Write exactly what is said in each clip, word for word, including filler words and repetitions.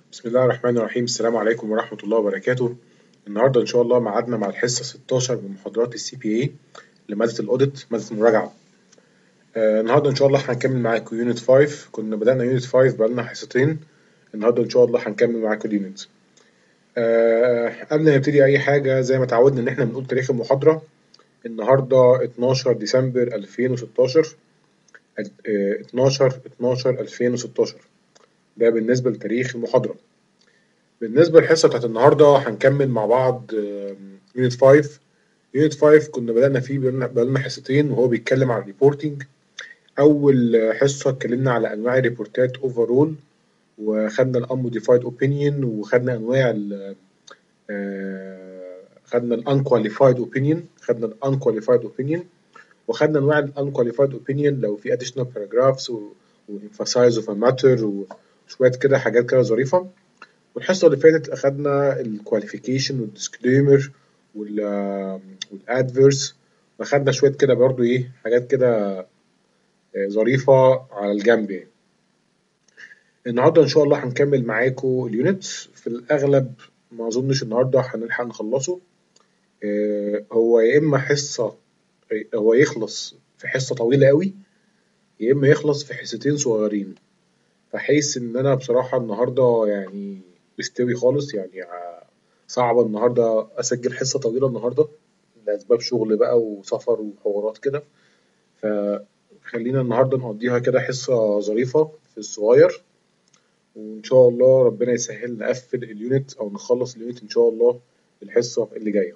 بسم الله الرحمن الرحيم. السلام عليكم ورحمة الله وبركاته. النهاردة إن شاء الله ميعادنا مع الحصة ستاشر من محاضرات السي بي اي لمادة الأوديت، مادة المراجعة. آه النهاردة إن شاء الله هنكمل معاكم يونت خمسة. كنا بدأنا يونت خمسة بقالنا حصتين. النهاردة إن شاء الله هنكمل معاكم اليونت. آه قبل ما نبتدي أي حاجة، زي ما تعودنا إن إحنا بنقول تاريخ المحاضرة. النهاردة اتناشر ديسمبر ألفين وستاشر. آه اتناشر اتناشر ألفين وستاشر ده بالنسبة لتاريخ المحاضرة. بالنسبة للحصة بتاعت النهاردة هنكمل مع بعض يونت خمسة. يونت خمسة كنا بدأنا فيه بقالنا حصتين، وهو بيتكلم عن الريبورتنج. أول حصة اتكلمنا على أنواع الريبورتات أوفرول، وخدنا الأنموديفايد أوبينيون، وخدنا أنواع ال خدنا الأنكواليفايد أوبينيون خدنا الأنكواليفايد أوبينيون وخدنا أنواع الأنكواليفايد أوبينيون لو في additional paragraphs وemphasize of a matter وشوية كده حاجات كده ظريفة. والحصة اللي فاتت أخدنا الكواليفيكيشن والديسكليمر والادفيرس، وأخدنا شوية كده برضو إيه حاجات كده ظريفة على الجنب يعني. النهاردة إن شاء الله هنكمل معاكم اليونت. في الأغلب ما أظنش النهاردة هنلحق نخلصه. هو يا إما حصة هو يخلص في حصة طويلة قوي، يا إما يخلص في حصتين صغيرين. فحيث إن أنا بصراحة النهاردة يعني مستوي خالص، يعني صعبة النهاردة أسجل حصة طويلة النهاردة لأسباب شغل بقى وسفر وحوارات كده. فخلينا النهاردة نقضيها كده حصة ظريفة في الصغير، وإن شاء الله ربنا يسهل نقفل اليونت أو نخلص اليونت إن شاء الله الحصة اللي جاية.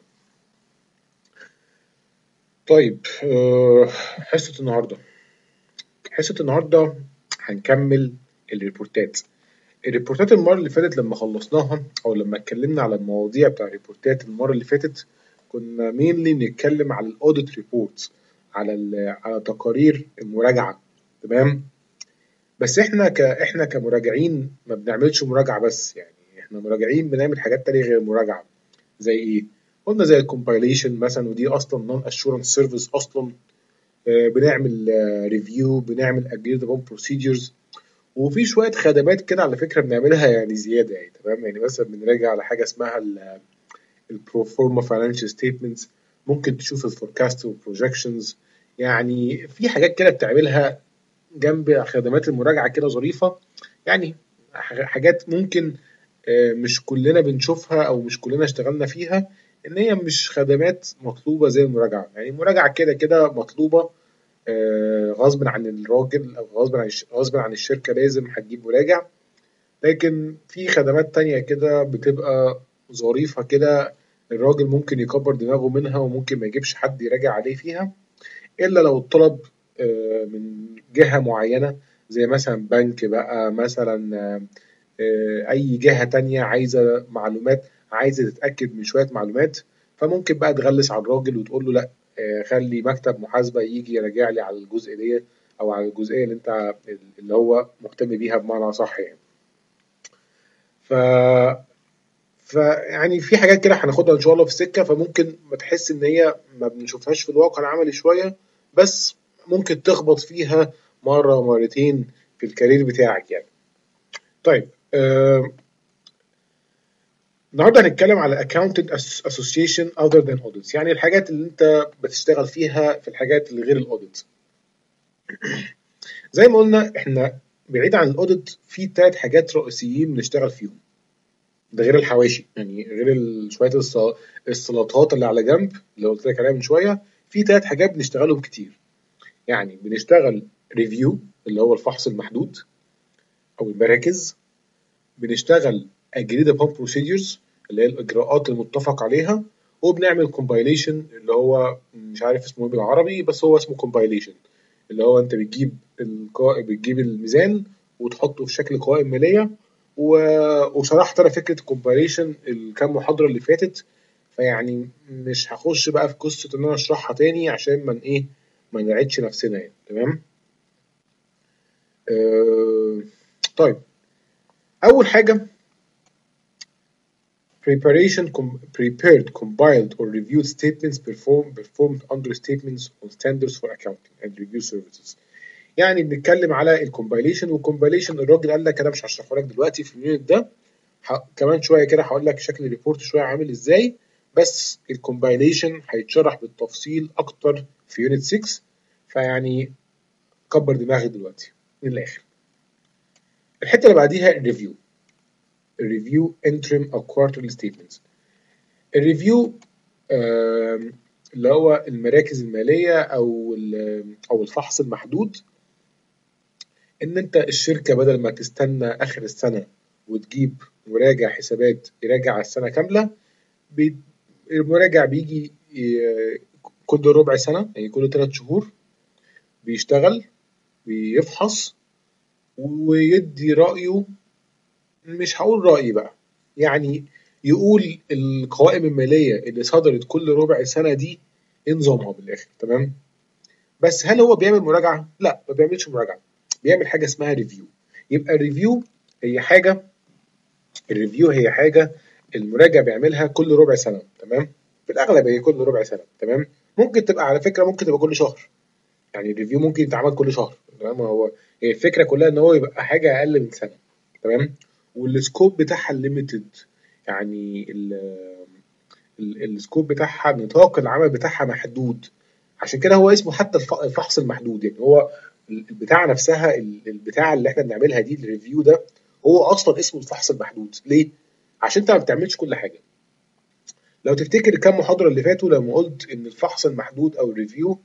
طيب، حصة النهاردة حصة النهاردة هنكمل الريبورتات. الريبورتات المرة اللي فاتت لما خلصناها أو لما اتكلمنا على المواضيع بتاع الريبورتات المرة اللي فاتت، كنا مينلي بنتكلم على الاوديت ريبورتس، على على تقارير المراجعة. تمام. بس احنا ك احنا كمراجعين ما بنعملش مراجعة بس، يعني احنا مراجعين بنعمل حاجات تانية غير المراجعة. زي ايه؟ قلنا زي الكومبايليشن مثلا، ودي اصلا نون اشورنس سيرفيس اصلا. آه بنعمل ريفيو، بنعمل اجريد ابون بروسيجرز، وفي شوية خدمات كده على فكرة بنعملها يعني زيادة يعني. تمام. يعني مثلا بنراجع على حاجة اسمها البروفورما فاينانشال ستيتمنتس، ممكن تشوف الفوركاست والبروجكشنز. يعني في حاجات كده بتعملها جنب خدمات المراجعة كده ظريفة، يعني حاجات ممكن مش كلنا بنشوفها أو مش كلنا اشتغلنا فيها، إن هي مش خدمات مطلوبة زي المراجعة. يعني المراجعة كده كده مطلوبة غصب عن الراجل أو غصب عن غصب عن الشركة، لازم هتجيب مراجع. لكن في خدمات تانية كده بتبقى ظريفة كده، الراجل ممكن يكبر دماغه منها وممكن ما يجيبش حد يراجع عليه فيها إلا لو الطلب من جهة معينة، زي مثلا بنك بقى، مثلا أي جهة تانية عايزة معلومات، عايزة تتأكد من شوية معلومات. فممكن بقى تغلس على الراجل وتقول له لأ، خلي مكتب محاسبة يجي يراجع لي على الجزء دي أو على الجزئية اللي أنت اللي هو مهتم بيها بمعنى صح يعني. ف فيعني في حاجات كده هناخدها ان شاء الله في السكه، فممكن ما تحس ان هي ما بنشوفهاش في الواقع العملي شويه، بس ممكن تخبط فيها مره مرتين في الكارير بتاعك يعني. طيب، آه النهارده هنتكلم على accounting association other than audits، يعني الحاجات اللي انت بتشتغل فيها في الحاجات اللي غير الاوديت. زي ما قلنا احنا بعيد عن الاوديت في ثلاث حاجات رئيسيين بنشتغل فيهم، ده غير الحواشي، يعني غير شويه السلطات اللي على جنب اللي قلت لك عليها من شويه. في ثلاث حاجات بنشتغلهم كتير. يعني بنشتغل ريفيو اللي هو الفحص المحدود او المراكز، بنشتغل اجريد ابون بروسيدجرز اللي هي الاجراءات المتفق عليها، وبنعمل كومبايليشن اللي هو مش عارف اسمه ايه بالعربي، بس هو اسمه كومبايليشن، اللي هو انت بتجيب القا... بتجيب الميزان وتحطه في شكل قوائم ماليه. وشرحت انا فكره الكومبايليشن الكام محاضره اللي فاتت، فيعني مش هخش بقى في قصه ان انا اشرحها تاني عشان من ايه ما نعيدش نفسنا يعني. تمام. آه... طيب، اول حاجه preparation com- prepared compiled or reviewed statements performed performed under statements on standards for accounting and review services. يعني بنتكلم على الكومبايليشن، والكومبايليشن الراجل قال لك انا مش هشرحه لك دلوقتي في اليونت ده، ح... كمان شويه كده هقول لك شكل الريبورت شويه عامل ازاي، بس الكومباينيشن هيتشرح بالتفصيل اكتر في يونت ستة. فيعني كبر دماغي دلوقتي من الاخر. الحته اللي بعديها الريفيو. الريفيو انترم او كوارترلي ستيتمنتس. الريفيو آم، اللي هو المراكز الماليه او ال- او الفحص المحدود. ان انت الشركه بدل ما تستنى اخر السنه وتجيب مراجع حسابات يراجع السنه كامله، بي- المراجع بيجي ي- كل ربع سنه، يعني كل ثلاث شهور بيشتغل، بيفحص ويدي رايه. مش هقول رأي بقى، يعني يقول القوائم المالية اللي صدرت كل ربع سنة دي ايه نظامها بالآخر. تمام. بس هل هو بيعمل مراجعة؟ لا، ما بيعملش مراجعة، بيعمل حاجة اسمها ريفيو. يبقى الريفيو هي حاجة الريفيو هي حاجة المراجع بيعملها كل ربع سنة. تمام. في الأغلب هي كل ربع سنة. تمام. ممكن تبقى على فكرة ممكن تبقى كل شهر، يعني الريفيو ممكن يتعمل كل شهر. تمام. هو هي الفكرة كلها ان هو يبقى حاجة أقل من سنة. تمام. والسكوب بتاعها ليميتد، يعني ال- ال- السكوب بتاعها، نطاق العمل بتاعها محدود. عشان كده هو اسمه حتى الف- الفحص المحدود. يعني هو ال- البتاعة نفسها، ال- البتاعة اللي احنا بنعملها دي الريفيو ده، هو اصلا اسمه الفحص المحدود. ليه؟ عشان انت ما بتعملش كل حاجة. لو تفتكر الكام محاضرة اللي فاتوا لما قلت ان الفحص المحدود او الريفيو،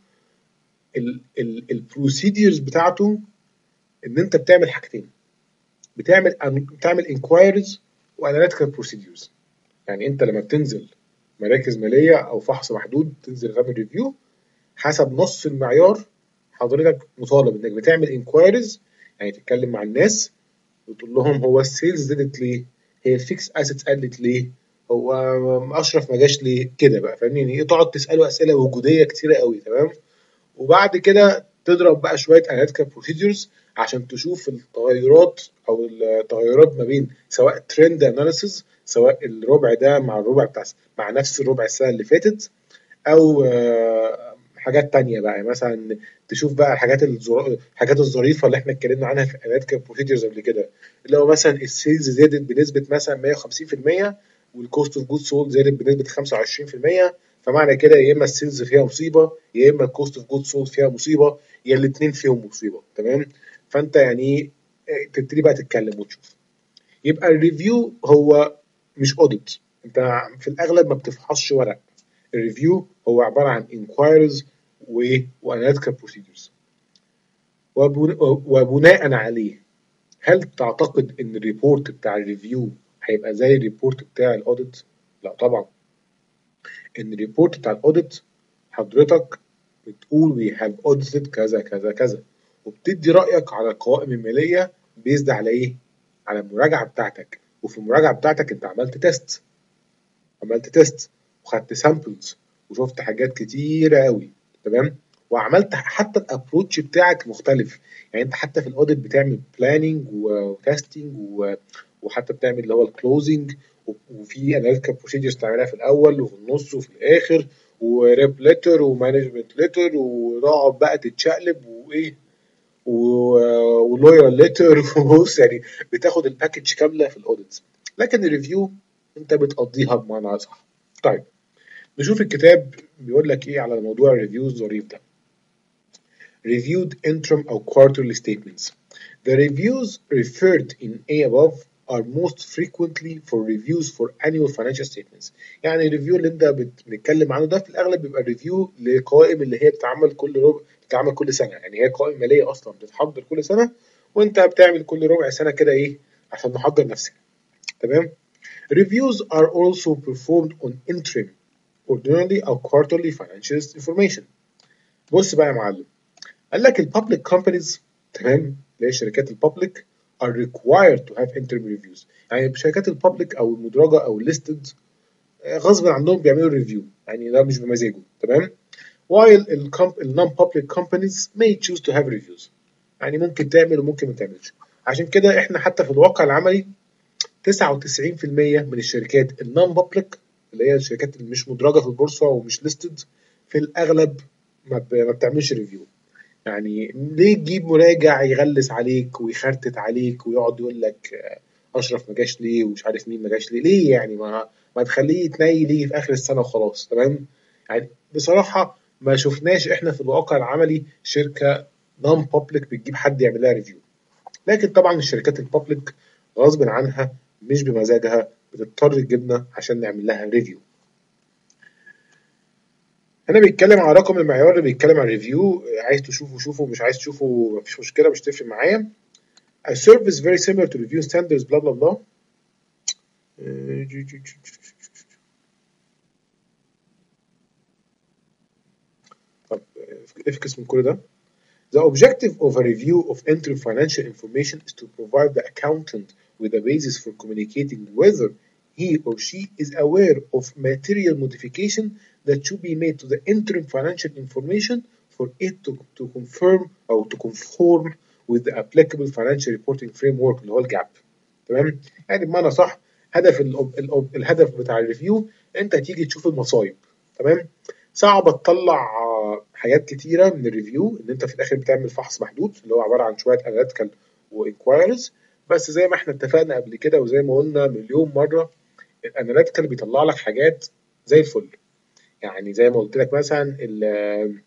البروسيديرز بتاعته ان انت بتعمل حاجتين. بتعمل بتعمل انكوايريز واناليتيكال بروسيديرز. يعني انت لما بتنزل مراكز ماليه او فحص محدود تنزل تعمل ريفيو، حسب نص المعيار حضرتك مطالب انك بتعمل انكوايريز، يعني تتكلم مع الناس وتقول لهم هو السيلز زادت ليه؟ هي الفيكس اسيتس قلت ليه؟ هو اشرف ما جاش ليه؟ كده بقى فاهمني؟ يعني ايه، تقعد تساله اسئله وجوديه كتيره قوي. تمام. وبعد كده تضرب بقى شويه اناليتيكال بروسيدجرز عشان تشوف التغيرات او التغيرات ما بين سواء ترند اناليسز، سواء الربع ده مع الربع بتاع مع نفس الربع السنه اللي فاتت، او آه، حاجات تانية بقى. يعني مثلا تشوف بقى الحاجات الزر... الحاجات الظريفه اللي احنا اتكلمنا عنها في اناليتيكال بروسيدجرز قبل كده، اللي هو مثلا السيلز زادت بنسبه مثلا مية وخمسين في المية والكوست اوف جود سولد زادت بنسبه خمسة وعشرين في المية. فمعنى كده يا اما السيلز فيها مصيبه، يا اما الكوست اوف جود سولد فيها مصيبه، يا الاثنين فيهم مصيبه. تمام. فانت يعني ايه، تبتدي بقى تتكلم وتشوف. يبقى الريفيو هو مش اوديت. انت في الاغلب ما بتفحصش ورق. الريفيو هو عباره عن انكوايريز واناليتيكال بروسيدرز. وبناء عليه، هل تعتقد ان الريبورت بتاع الريفيو هيبقى زي الريبورت بتاع الاوديت؟ لا طبعا. ان الريبورت بتاع الاوديت حضرتك بتقول وي هاف audited كذا كذا كذا، وبتدي رايك على القوائم الماليه بيزد على ايه؟ على المراجعه بتاعتك. وفي المراجعه بتاعتك انت عملت تيست، عملت تيست وخدت سامبلز وشفت حاجات كتيره قوي. تمام. وعملت حتى الابروتش بتاعك مختلف. يعني انت حتى في الاوديت بتعمل بلاننج وتستنج، وحتى بتعمل اللي هو الكلوزنج، وفي اناليتيكال بروسيدجرز تعملها في الاول وفي النص وفي الاخر، وريب ليتر ومانجمنت ليتر، وتقعد بقى تتشقلب وايه، ولويال ليتر. بص يعني بتاخد الباكج كامله في الاوديت. لكن الريفيو انت بتقضيها بمعنى صح. طيب، نشوف الكتاب بيقول لك ايه على موضوع الريفيوز الظريف ده. Reviewed interim or quarterly statements. The reviews referred in A above are most frequently for reviews for annual financial statements. يعني الريفيو اللي انت بنتكلم عنه ده في الاغلب بيبقى ريفيو لقوائم اللي هي بتتعمل كل ربع، بتتعمل كل سنه. يعني هي قوائم ماليه اصلا بتتحضر كل سنه، وانت بتعمل كل ربع سنه كده ايه عشان نحضر نفسنا. تمام. Reviews are also performed on interim, ordinarily or quarterly financial information. بص بقى يا معلم، قال لك البابليك كومبانيز، تمام، اللي هي الشركات البابليك are required to have interim reviews. يعني شركات البابليك او المدرجه او الليستد غصب عنهم بيعملوا ريفيو، يعني ده مش بمزاجه. تمام. while ال non public companies may choose to have reviews. يعني ممكن تعمل وممكن ما تعملش. عشان كده احنا حتى في الواقع العملي تسعة وتسعين في المية من الشركات النون بابليك، اللي هي الشركات اللي مش مدرجه في البورصه ومش ليستد، في الاغلب ما ما بتعملش ريفيو. يعني ليه تجيب مراجع يغلس عليك ويخرتت عليك ويقعد يقول لك اشرف ما جاش ليه ومش عارف مين ما جاش ليه ليه يعني ما ما تخليه يتنيل يجي في اخر السنه وخلاص. تمام. يعني بصراحه ما شفناش احنا في الواقع العملي شركه نون بابليك بتجيب حد يعمل لها ريفيو. لكن طبعا الشركات البابليك غصب عنها مش بمزاجها بتضطر تجيبنا عشان نعمل لها ريفيو. هنا بيتكلم على رقم المعيار اللي بيتكلم على الريفيو. عايز تشوفه شوفه، مش عايز تشوفه مفيش مشكله، مش تفرق معايا. A service very similar to review standards blah blah blah. طب افكس من كل ده. The objective of a review of interim financial information is to provide the accountant with a basis for communicating whether he or she is aware of material modification that should be made to the interim financial information for it to, to confirm or to conform with the applicable financial reporting framework اللي هو الجاب. تمام. يعني بمعنى صح هدف ال ال الهدف بتاع الريفيو انت تيجي تشوف المصايب. تمام. صعب تطلع حاجات كتيره من الريفيو ان انت في الاخر بتعمل فحص محدود اللي هو عباره عن شويه اناليتيكال وانكوايريز بس. زي ما احنا اتفقنا قبل كده وزي ما قلنا مليون مره الاناليتيكال بيطلع لك حاجات زي الفل. يعني زي ما قلت لك مثلا ال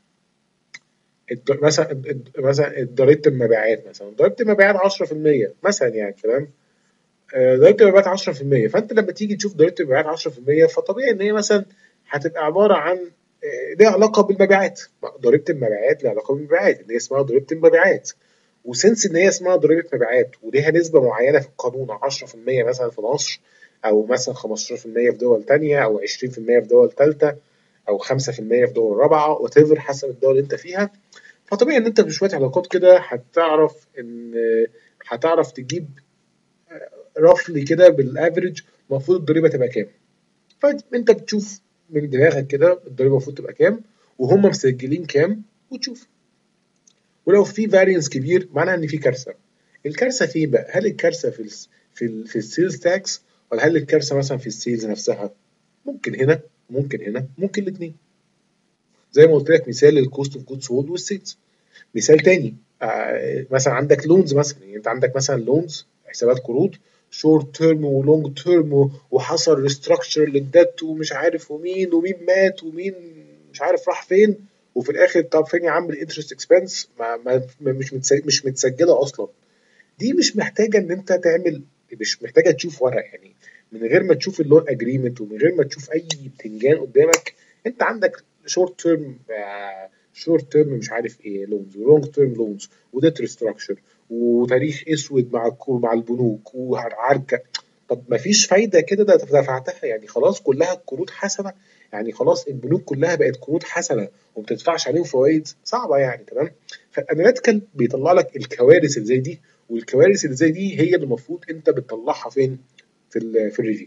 مثلا مثلا ضريبه المبيعات، مثلا ضريبه المبيعات عشرة في المية مثلا يعني. تمام. ضريبه المبيعات عشرة في المية، فانت لما تيجي تشوف ضريبه المبيعات عشرة في المية فطبيعي ان هي مثلا هتبقى عباره عن ليها علاقه بالمبيعات. ضريبه المبيعات ليها علاقه بالمبيعات اللي هي اسمها ضريبه المبيعات. وسنس ان هي اسمها ضريبه مبيعات وليها نسبه معينه في القانون عشرة في المية مثلا في مصر، او مثلا خمستاشر في المية في دول تانية، او عشرين في المية في دول ثالثه، او خمسة في المية في دول رابعه، وات ايفر حسب الدول اللي انت فيها. فطبيعي ان انت بشويه علاقات كده هتعرف ان هتعرف تجيب رفلي كده بالافريج المفروض الضريبه تبقى كام. فانت بتشوف من دماغك كده الضريبه المفروض تبقى كام وهم مسجلين كام وتشوف. ولو في فارينس كبير معناها ان في كارثه. الكارثه فين بقى؟ هل الكارثه في ال في ال في السيلز تاكس، ولا هل الكارثه مثلا في السيلز نفسها؟ ممكن هنا ممكن هنا ممكن الاثنين. زي ما قلت لك مثال الكوست اوف جود سولد والسيلز. مثال تاني آه مثلا عندك لونز مثلا. يعني انت عندك مثلا لونز حسابات قروض شورت تيرم ولونج تيرم وحصل ريستراكشر للدت ومش عارف ومين ومين مات ومين مش عارف راح فين، وفي الاخر طب فين يا عم الانترست اكسبنس؟ ما ما مش متسجل مش متسجله اصلا. دي مش محتاجه ان انت تعمل، مش محتاجه تشوف ورق يعني. من غير ما تشوف اللون اجريمنت ومن غير ما تشوف اي بتنجان قدامك انت عندك شورت تيرم شورت تيرم مش عارف ايه لونز ولونج تيرم لونز وديت ريستراكشر وتاريخ اسود مع مع البنوك وعركه. طب ما فيش فايده كده ده دفعتها يعني خلاص كلها قروض حسنه. يعني خلاص البنوك كلها بقت قروض حسنه وما بتدفعش عليهم فوائد صعبه يعني. تمام. فالاناليتيكال بيطلع لك الكوارث اللي زي دي، والكوارث اللي زي دي هي اللي المفروض انت بتطلعها فين؟ في ال في الريفيو.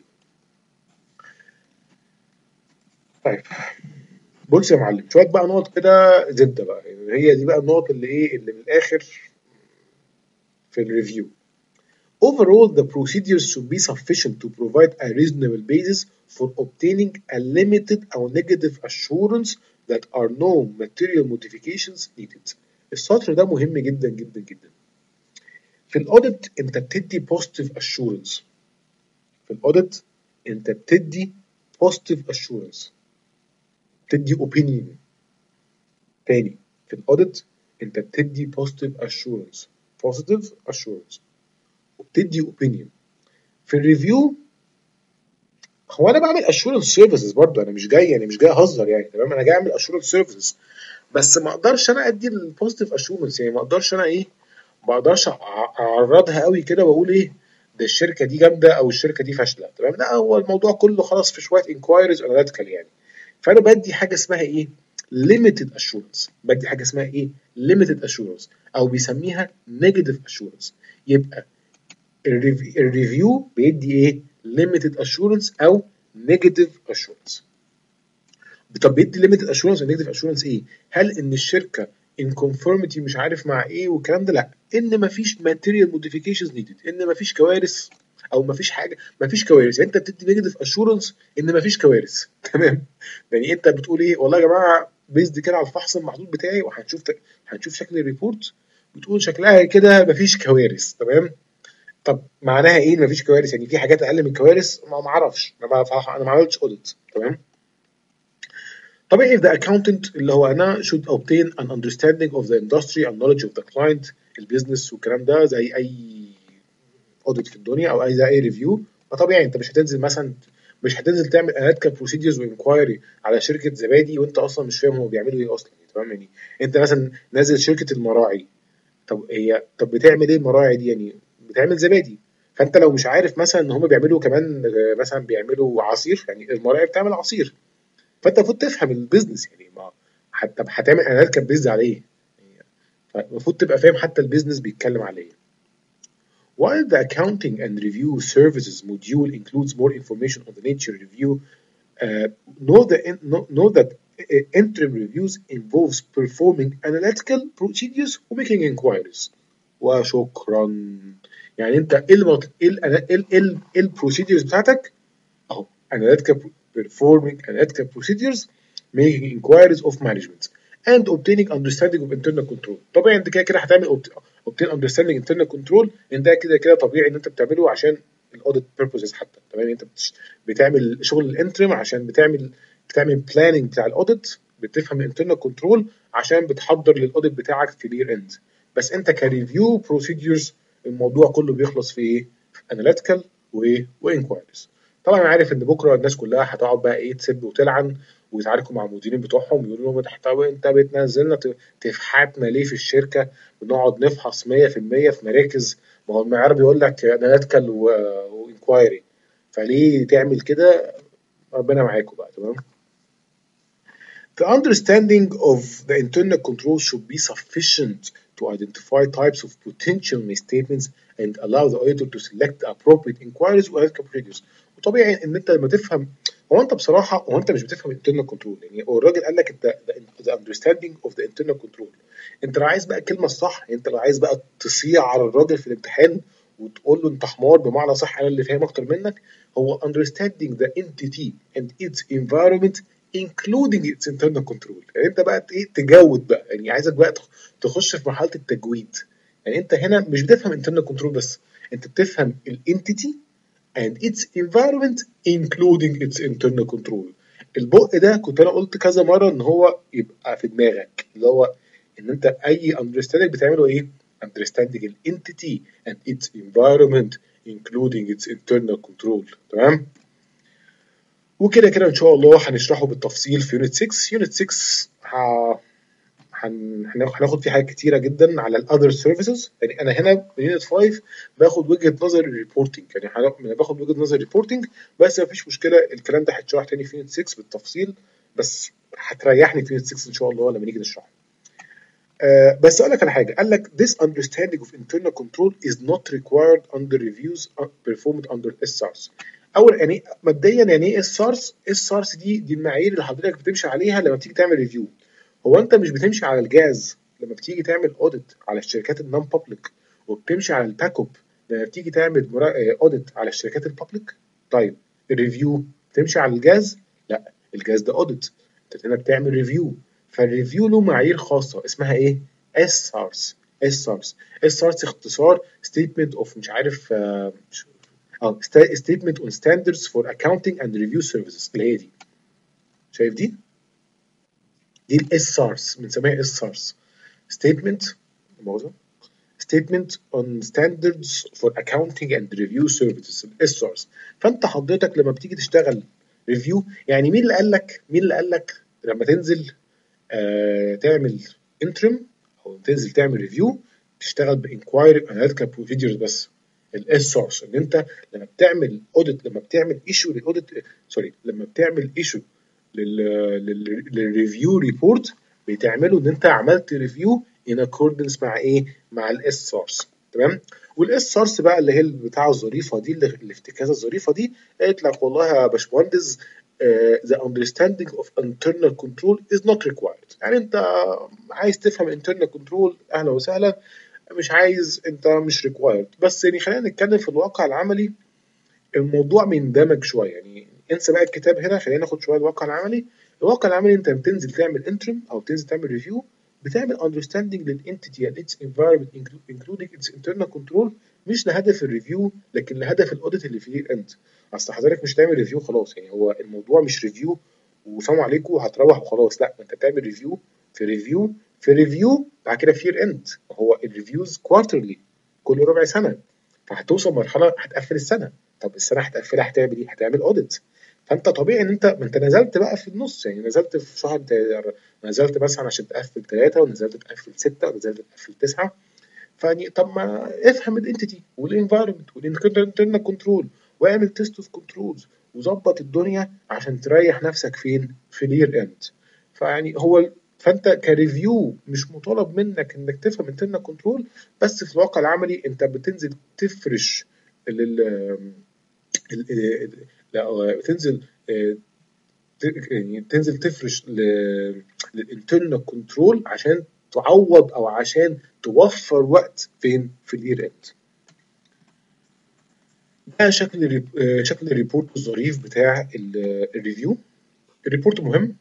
طيب بص يا معلم شويه بقى نقط كده زبده بقى، يعني هي دي بقى النقط اللي ايه اللي من الاخر في الريفيو. Overall, the procedures should be sufficient to provide a reasonable basis for obtaining a limited or negative assurance that are no material modifications needed. السطر ده مهم جدا جدا جدا. في الاوديت انت بتدي positive assurance. في الاوديت انت بتدي positive assurance، بتدي opinion. تاني في الاوديت انت بتدي positive assurance positive assurance وبتدي opinion. في الريفيو هو انا بعمل اشورنس سيرفيسز برضه، انا مش جاي يعني مش جاي اهزر يعني. تمام. انا جاي اعمل اشورنس سيرفيسز بس ما اقدرش انا ادي البوزيتيف اشورنس. يعني ما اقدرش انا ايه ما اقدرش اعرضها قوي كده واقول ايه ده الشركه دي جامده او الشركه دي فاشله. تمام. لا هو الموضوع كله خلاص في شويه انكوايريز اناليتيكال يعني. فانا بدي حاجه اسمها ايه ليميتد اشورنس. بدي حاجه اسمها ايه ليميتد اشورنس او بيسميها نيجاتيف اشورنس. يبقى الريفيو بيدي ايه limited assurance او negative assurance. طب بيدي limited assurance و negative assurance ايه؟ هل ان الشركه in conformity مش عارف مع ايه والكلام ده؟ لا. ان مفيش material modifications needed، ان مفيش كوارث او مفيش حاجه مفيش كوارث. يعني انت بتدي negative assurance ان مفيش كوارث. تمام. يعني انت بتقول ايه والله يا جماعه بيزد كده على الفحص المحدود بتاعي وهنشوف هنشوف شكل الريبورت بتقول شكلها كده مفيش كوارث. تمام. طب معناها ايه مفيش كوارث؟ يعني في حاجات اقل من الكوارث؟ ما ما اعرفش، انا ما انا ما عملتش اوديت. تمام. طبيعي the accountant اللي هو انا should obtain an understanding of the industry and knowledge of the client البيزنس والكلام ده زي اي اوديت في الدنيا او اي زي اي ريفيو. فطبيعي انت مش هتنزل مثلا مش هتنزل تعمل اناليتيكال بروسيدجرز وانكوايري على شركه زبادي وانت اصلا مش فاهم هم بيعملوا ايه اصلا. تمام. يعني انت مثلا نازل شركه المراعي، طب هي طب بتعمل ايه المراعي دي؟ يعني بتعمل زبادي. فانت لو مش عارف مثلا ان هم بيعملوا كمان آه، مثلا بيعملوا عصير، يعني المراعي بتعمل عصير، فانت المفروض تفهم البيزنس. يعني ما حتى هتعمل اناليتيكال بيزد على ايه؟ فالمفروض تبقى فاهم حتى البيزنس بيتكلم على ايه. While the accounting and review services module includes more information on the nature review, uh, know, the, know, know that uh, interim reviews involves performing analytical procedures وmaking inquiries. وشكرا. يعني انت ايه المط... ايه ال ايه ال ايه البروسيدجرز بتاعتك اهو: analytical performing analytical procedures, making inquiries of management and obtaining understanding of internal control. طبعا انت كده كده هتعمل obtain understanding internal control، ان ده كده كده طبيعي ان انت بتعمله عشان الاوديت بيربوزز حتى. تمام. انت بتعمل شغل الانترم عشان بتعمل بتعمل بلاننج بتاع الاوديت، بتفهم الانترنال كنترول عشان بتحضر للاوديت بتاعك في الير اند. بس انت كريفيو بروسيدجرز الموضوع كله بيخلص في ايه؟ اناليتيكال وايه؟ وانكوايريز. طبعا انا عارف ان بكره الناس كلها هتقعد بقى ايه تسب وتلعن ويتعاركوا مع المديرين بتوعهم يقولوا لهم انت انت بتنزلنا تفحتنا ليه في الشركه بنقعد نفحص مية في المية في مراكز؟ ما هو المعيار بيقول لك اناليتيكال وانكوايري، فليه تعمل كده؟ ربنا معاكم بقى. تمام. The understanding of the internal control should be sufficient to identify types of potential misstatements and allow the auditor to select the appropriate inquiries or ethical procedures. وطبيعي ان انت لما تفهم، هو انت بصراحه هو انت مش بتفهم internal control. يعني هو الراجل قال لك انت the understanding of the internal control. انت لو عايز بقى الكلمه الصح، انت لو عايز بقى تصيع على الراجل في الامتحان وتقول له انت حمار بمعنى صح انا اللي فاهم اكتر منك، هو understanding the entity and its environment including its internal control. يعني انت بقى ايه تجود بقى، يعني عايزك بقى تخش في مرحله التجويد. يعني انت هنا مش بتفهم internal control بس، انت بتفهم الانتيتي and its environment including its internal control. البق ده كنت انا قلت كذا مره ان هو يبقى في دماغك، اللي هو ان انت اي understanding بتعمله ايه؟ understanding الانتيتي and its environment including its internal control. تمام. وكده كده ان شاء الله هنشرحه بالتفصيل في يونت ستة. يونت ستة ه... هن... هناخد فيه حاجات كتيره جدا على الاذر سيرفيسز. يعني انا هنا في يونت خمسة باخد وجهه نظر الريبورتنج، يعني انا باخد وجهه نظر الريبورتنج بس مفيش مشكله، الكلام ده هيتشرح تاني في يونت ستة بالتفصيل، بس هتريحني في يونت ستة ان شاء الله لما نيجي نشرحه. آه بس اقول لك على حاجه، قال لك this understanding of internal control is not required under reviews performed under إس سارس. اول يعني مبدئيا يعني ايه إس سارس؟ إس سارس دي دي المعايير اللي حضرتك بتمشي عليها لما بتيجي تعمل ريفيو. هو انت مش بتمشي على الجاز لما بتيجي تعمل اوديت على الشركات النون بابليك، وبتمشي على الباك اب لما بتيجي تعمل اوديت على الشركات البابليك؟ طيب الريفيو بتمشي على الجاز؟ لا، الجاز ده اوديت، انت هنا بتعمل ريفيو. فالريفيو له معايير خاصه اسمها ايه؟ إس سارس. إس سارس إس سارس اختصار ستيتمنت اوف مش عارف اه ستيتمنت اون ستاندردز فور اكاونتنج اند ريفيو سيرفيسز، اللي هي دي. شايف دي؟ دي الاس سارس بنسميها اس سارس ستيتمنت مؤاخذه statement on standards for accounting and review services الاس سارس. فانت حضرتك لما بتيجي تشتغل ريفيو، يعني مين اللي قال لك مين اللي قال لك لما تنزل آه تعمل انترم او تنزل تعمل ريفيو تشتغل بانكوايري اناليتيكال بروسيدجرز بس؟ الاس سورس. ان انت لما بتعمل اوديت لما بتعمل ايشو للاوديت سوري لما بتعمل ايشو للريفيو ريبورت بتعمله ان انت عملت ريفيو ان اكوردنس مع ايه؟ مع الاس سورس. تمام. والاس سورس بقى اللي هي بتاع الظريفه دي، اللي الافتكاسه الظريفه دي، قالت لك والله يا باشمهندس Uh, the understanding of internal control is not required. يعني انت عايز تفهم internal control اهلا وسهلا، مش عايز انت مش required. بس يعني خلينا نتكلم في الواقع العملي، الموضوع مندمج شويه. يعني انسى بقى الكتاب هنا، خلينا ناخد شويه الواقع العملي. الواقع العملي انت بتنزل تعمل انترم او بتنزل تعمل ريفيو، بتعمل understanding للانتيتي and its environment including its internal control مش لهدف الريفيو لكن لهدف الاوديت اللي في الير اند. اصل حضرتك مش هتعمل ريفيو خلاص، يعني هو الموضوع مش ريفيو وسلام عليكم هتروح وخلاص، لا انت بتعمل ريفيو في ريفيو في ريفيو بعد كده في يير اند. هو الريفيوز كوارترلي كل ربع سنه، فهتوصل مرحله هتقفل السنه. طب السنه هتقفلها هتعمل ايه؟ هتعمل اوديت. فانت طبيعي ان انت ما انت نزلت بقى في النص، يعني نزلت في شهر، نزلت مثلا عشان تقفل ثلاثه ونزلت تقفل سته ونزلت تقفل تسعه. فيعني طب ما افهم الانتيتي والانفايرمنت والانترنال كنترول واعمل تيست اوف كنترولز وظبط الدنيا عشان تريح نفسك فين؟ في الير اند. فيعني هو فانت كريفيو مش مطالب منك انك تفهم انترنال كنترول، بس في الواقع العملي انت بتنزل تفرش ال ال- ال- ال- لا بتنزل آه، ت- يعني تنزل تفرش للانترنال كنترول عشان تعوض او عشان توفر وقت فين؟ في الير اند. ده شكل الريب- آه، شكل الريبورت الظريف بتاع ال- الريفيو. الريبورت مهم.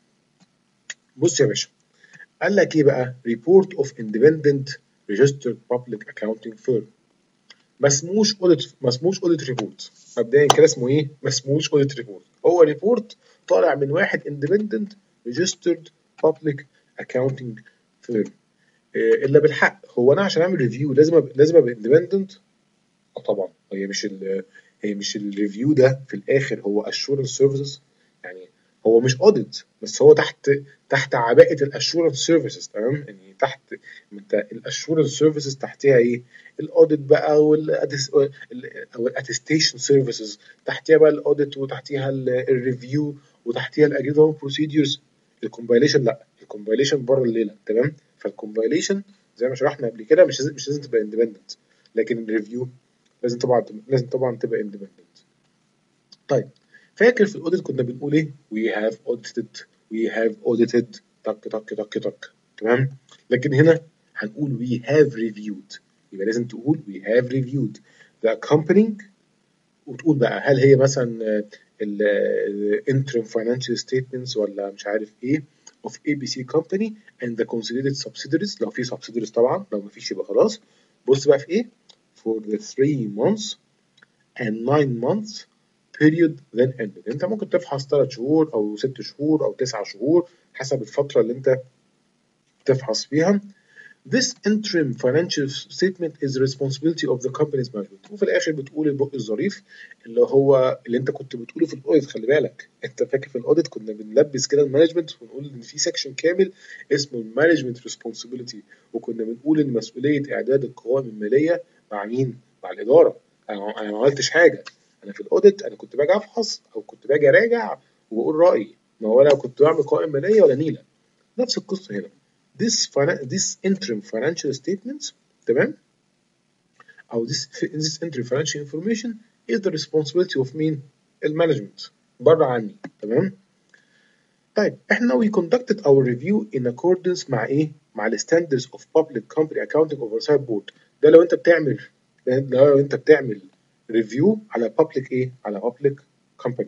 بص يا باشا، قال لك ايه بقى؟ ريبورت اوف اندبندنت ريجسترد بابليك اكاونتنج فيرم. ما اسموش اوديت، ما اسموش اوديت ريبورت. مبدئيا كده اسمه ايه؟ ما اسموش اوديت ريبورت، هو ريبورت طالع من واحد اندبندنت ريجسترد بابليك اكاونتنج فيرم. الا بالحق، هو انا عشان اعمل ريفيو لازم أبقى لازم ابقى اندبندنت؟ اه طبعا. هي مش ال هي مش الريفيو ده في الاخر هو اشورنس سيرفيسز، يعني هو مش اوديت بس هو تحت تحت عباءه الاشورنس سيرفيسز. تمام، يعني تحت انت الاشورنس سيرفيسز تحتها ايه؟ الاوديت بقى والأدس او الاتستيشن سيرفيسز، تحتها بقى الاوديت وتحتها الريفيو وتحتها الاجريد بروسيدورز. الكومبايليشن لا، الكومبايليشن بره الليله. تمام، فالكومبايليشن زي ما شرحنا قبل كده مش لازم مش لازم تبقى اندبندنت، لكن الريفيو لازم طبعا لازم طبعا تبقى اندبندنت. طيب، فاكر في الاوديت كنا بنقول ايه؟ we have audited we have audited تك تك تك تك. تمام، لكن هنا هنقول we have reviewed. يبقى لازم تقول we have reviewed the accompanying، وتقول بقى هل هي مثلا ال interim financial statements ولا مش عارف ايه of A B C company and the consolidated subsidiaries. لو في subsidiaries طبعا، لو مفيش يبقى خلاص. بص بقى في ايه؟ for the three months and nine months period then ended. انت ممكن تفحص ثلاث شهور او ست شهور او تسع شهور حسب الفترة اللي انت تفحص فيها. This interim financial statement is the responsibility of the company's management. وفي الاخر بتقول البق الظريف اللي هو اللي انت كنت بتقوله في الاوديت. خلي بالك، انت فاكر في الاوديت كنا بنلبس كده المانجمنت ونقول ان في سيكشن كامل اسمه المانجمنت ريسبونسبيلتي، وكنا بنقول ان مسؤوليه اعداد القوائم الماليه مع مين؟ مع الاداره. انا انا ما عملتش حاجه، انا في الاوديت انا كنت باجي افحص او كنت باجي اراجع وبقول رايي، ما هو انا كنت بعمل قوائم ماليه ولا نيله. نفس القصه هنا. this finan- this interim financial statements، تمام، او this this interim financial information is the responsibility of مين؟ المانجمنت، بره عني. تمام. طيب احنا we conducted our review in accordance مع ايه؟ مع ال standards of public company accounting oversight board. ده لو انت بتعمل ده لو انت بتعمل ريفيو على public ايه؟ على public company.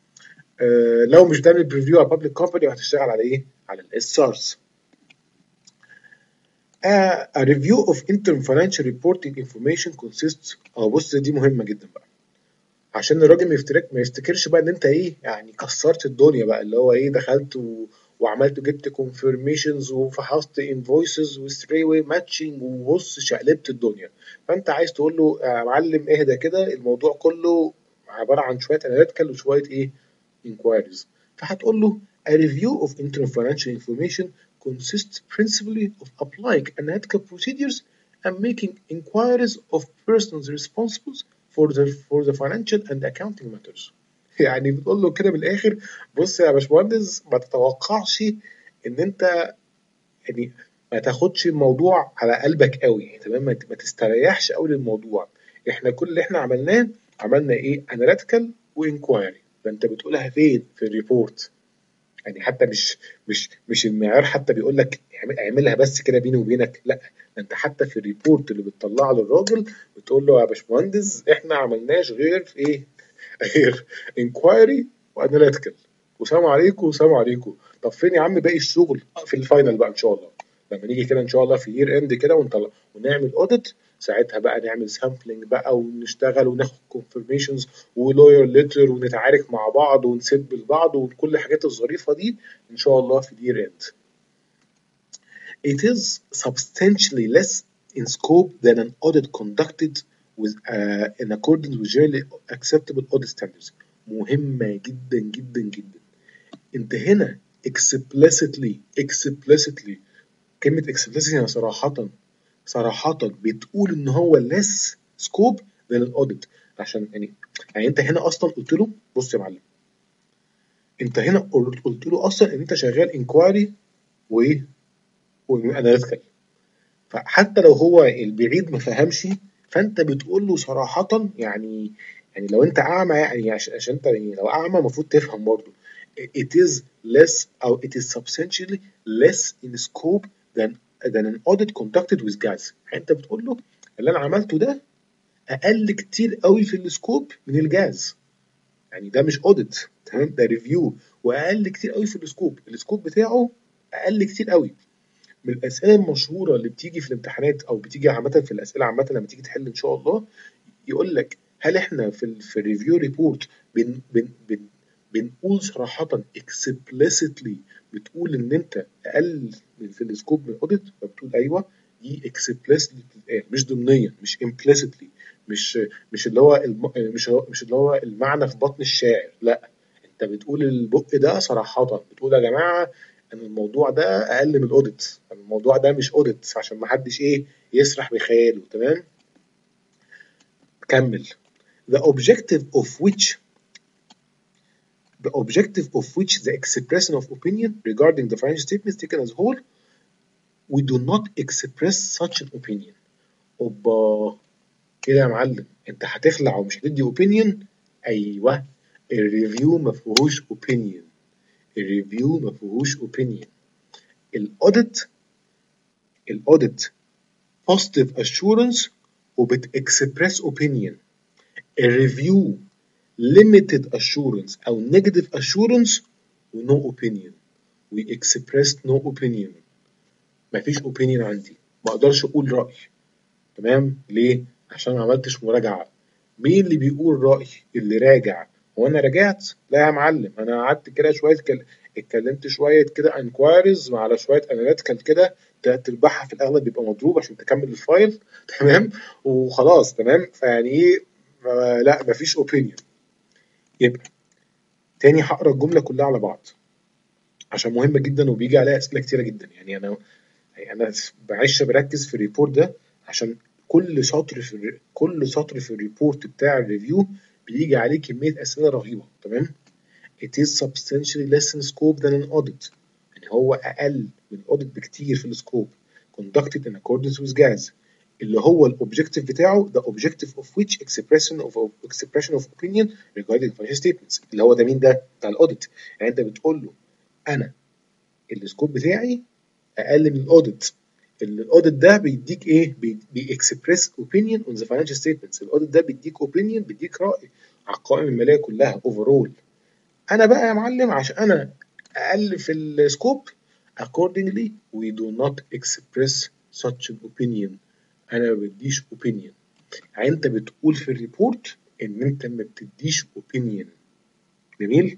آه لو مش بتعمل ريفيو على public company هتشتغل على ايه؟ على الاس ارز. A, a review of interim financial reporting information consists. اه بص دي مهمة جدا بقى، عشان الراجل ما يفتكرك ما يفتكرش بقى ان انت ايه يعني كسرت الدنيا بقى، اللي هو ايه دخلت و... وعملت جبت confirmations وفحصت invoices وثري واي ماتشنج وبص شقلبت الدنيا. فانت عايز تقول له يا معلم اهدى كده، الموضوع كله عبارة عن شوية analytical وشوية ايه inquiries. فهتقول له a review of interim financial information consists principally of applying analytical procedures and making inquiries of persons responsible for the for the financial and accounting matters. يعني بتقول له كده من الاخر، بص يا باشمهندس ما تتوقعش ان انت يعني ما تاخدش الموضوع على قلبك قوي، يعني تمام، ما ما تستريحش قوي للموضوع. احنا كل اللي احنا عملناه عملنا ايه؟ اناليتيكال وانكوايري. فانت بتقولها فين؟ في الريبورت. يعني حتى مش مش مش المعيار حتى بيقول لك اعملها بس كده بيني وبينك، لا، ده انت حتى في الريبورت اللي بتطلعه للراجل بتقول له يا باشمهندس احنا ما عملناش غير في ايه؟ غير انكوايري واناليتيكال، وسلام عليكم وسلام عليكم. طب فين يا عم باقي الشغل؟ في الفاينل بقى ان شاء الله، لما نيجي كده ان شاء الله في الير اند كده ونطلع ونعمل اوديت ساعتها بقى نعمل سامبلنج بقى ونشتغل وناخد confirmations ولوير ليتر ونتعارك مع بعض ونسب لبعض وكل الحاجات الظريفة دي إن شاء الله في year end. It is substantially less in scope than an audit conducted with uh, in accordance with generally acceptable audit standards. مهمة جدا جدا جدا. انت هنا explicitly explicitly كلمة explicitly يعني صراحة صراحة بتقول ان هو less scope than الاوديت عشان يعني يعني انت هنا اصلا قلت له بص يا معلم، انت هنا قلت له اصلا ان انت شغال انكوايري وايه واناليتيكال، فحتى لو هو البعيد ما فهمش فانت بتقول له صراحة يعني يعني لو انت اعمى يعني عشان عشان انت يعني لو اعمى المفروض تفهم برضه it is less او it is substantially less in scope than than an audit conducted with gas. يعني انت بتقول له اللي انا عملته ده اقل كتير قوي في السكوب من الجاز، يعني ده مش اوديت تمام، ده ريفيو واقل كتير قوي في السكوب، السكوب بتاعه اقل كتير قوي. من الاسئله المشهوره اللي بتيجي في الامتحانات او بتيجي عامه في الاسئله عامه لما تيجي تحل ان شاء الله، يقول لك هل احنا في ال في الريفيو ريبورت بن بن بن بنقول صراحه explicitly بتقول ان انت اقل من في السكوب من الاوديت، فبتقول ايوه دي explicitly بتتقال مش ضمنيا مش implicitly، مش مش اللي هو الم... مش هو مش اللي هو المعنى في بطن الشاعر، لا انت بتقول البق ده صراحه، بتقول يا جماعه ان الموضوع ده اقل من الاوديت، الموضوع ده مش اوديت عشان ما حدش ايه يسرح بخياله. تمام كمل. the objective of which the objective of which the expression of opinion regarding the financial statements taken as whole we do not express such an opinion. اوبا كده يا معلم انت هتخلع ومش هتدي opinion. ايوه الريفيو ما فيهوش opinion، الريفيو ما فيهوش opinion. الاوديت الاوديت positive assurance وبتexpress opinion. الريفيو limited assurance او negative assurance و no opinion. we expressed no opinion. مفيش opinion عندي، ما اقدرش اقول رأي. تمام ليه؟ عشان ما عملتش مراجعة. مين اللي بيقول رأي؟ اللي راجع. هو انا راجعت؟ لا يا معلم، انا قعدت كده شوية كل... اتكلمت شوية كده انكوايريز على شوية اناليتيكال كده، تلات ارباعها في الاغلب بيبقى مضروب عشان تكمل الفايل. تمام وخلاص. تمام فيعني ايه آه لا مفيش اوبينيون. يبقى تاني هقرا الجملة كلها على بعض عشان مهمة جدا وبيجي عليها اسئلة كتيرة جدا. يعني انا يعني انا معلش بركز في الريبورت ده عشان كل سطر في الري... كل سطر في الريبورت بتاع الريفيو بيجي عليه كمية أسئلة رهيبة. تمام it is substantially less in scope than an audit، يعني هو أقل من audit بكتير في السكوب conducted in accordance with gas اللي هو الأوبجيكتيف بتاعه the objective of which expression of expression of opinion regarding financial statements اللي هو ده مين ده؟ بتاع الأوديت. يعني أنت بتقول له أنا السكوب بتاعي أقل من الأوديت، الاوديت ده بيديك ايه؟ بيكسبريس اوبينيون اون ذا فاينانشال ستيتمنتس، الاوديت ده بيديك اوبينيون بيديك راي على القوائم الماليه كلها اوفرول. انا بقى يا معلم عشان انا اقل في السكوب accordingly we do not express such an opinion. انا ما بديش opinion. يعني انت بتقول في الريبورت ان انت ما بتديش opinion. جميل.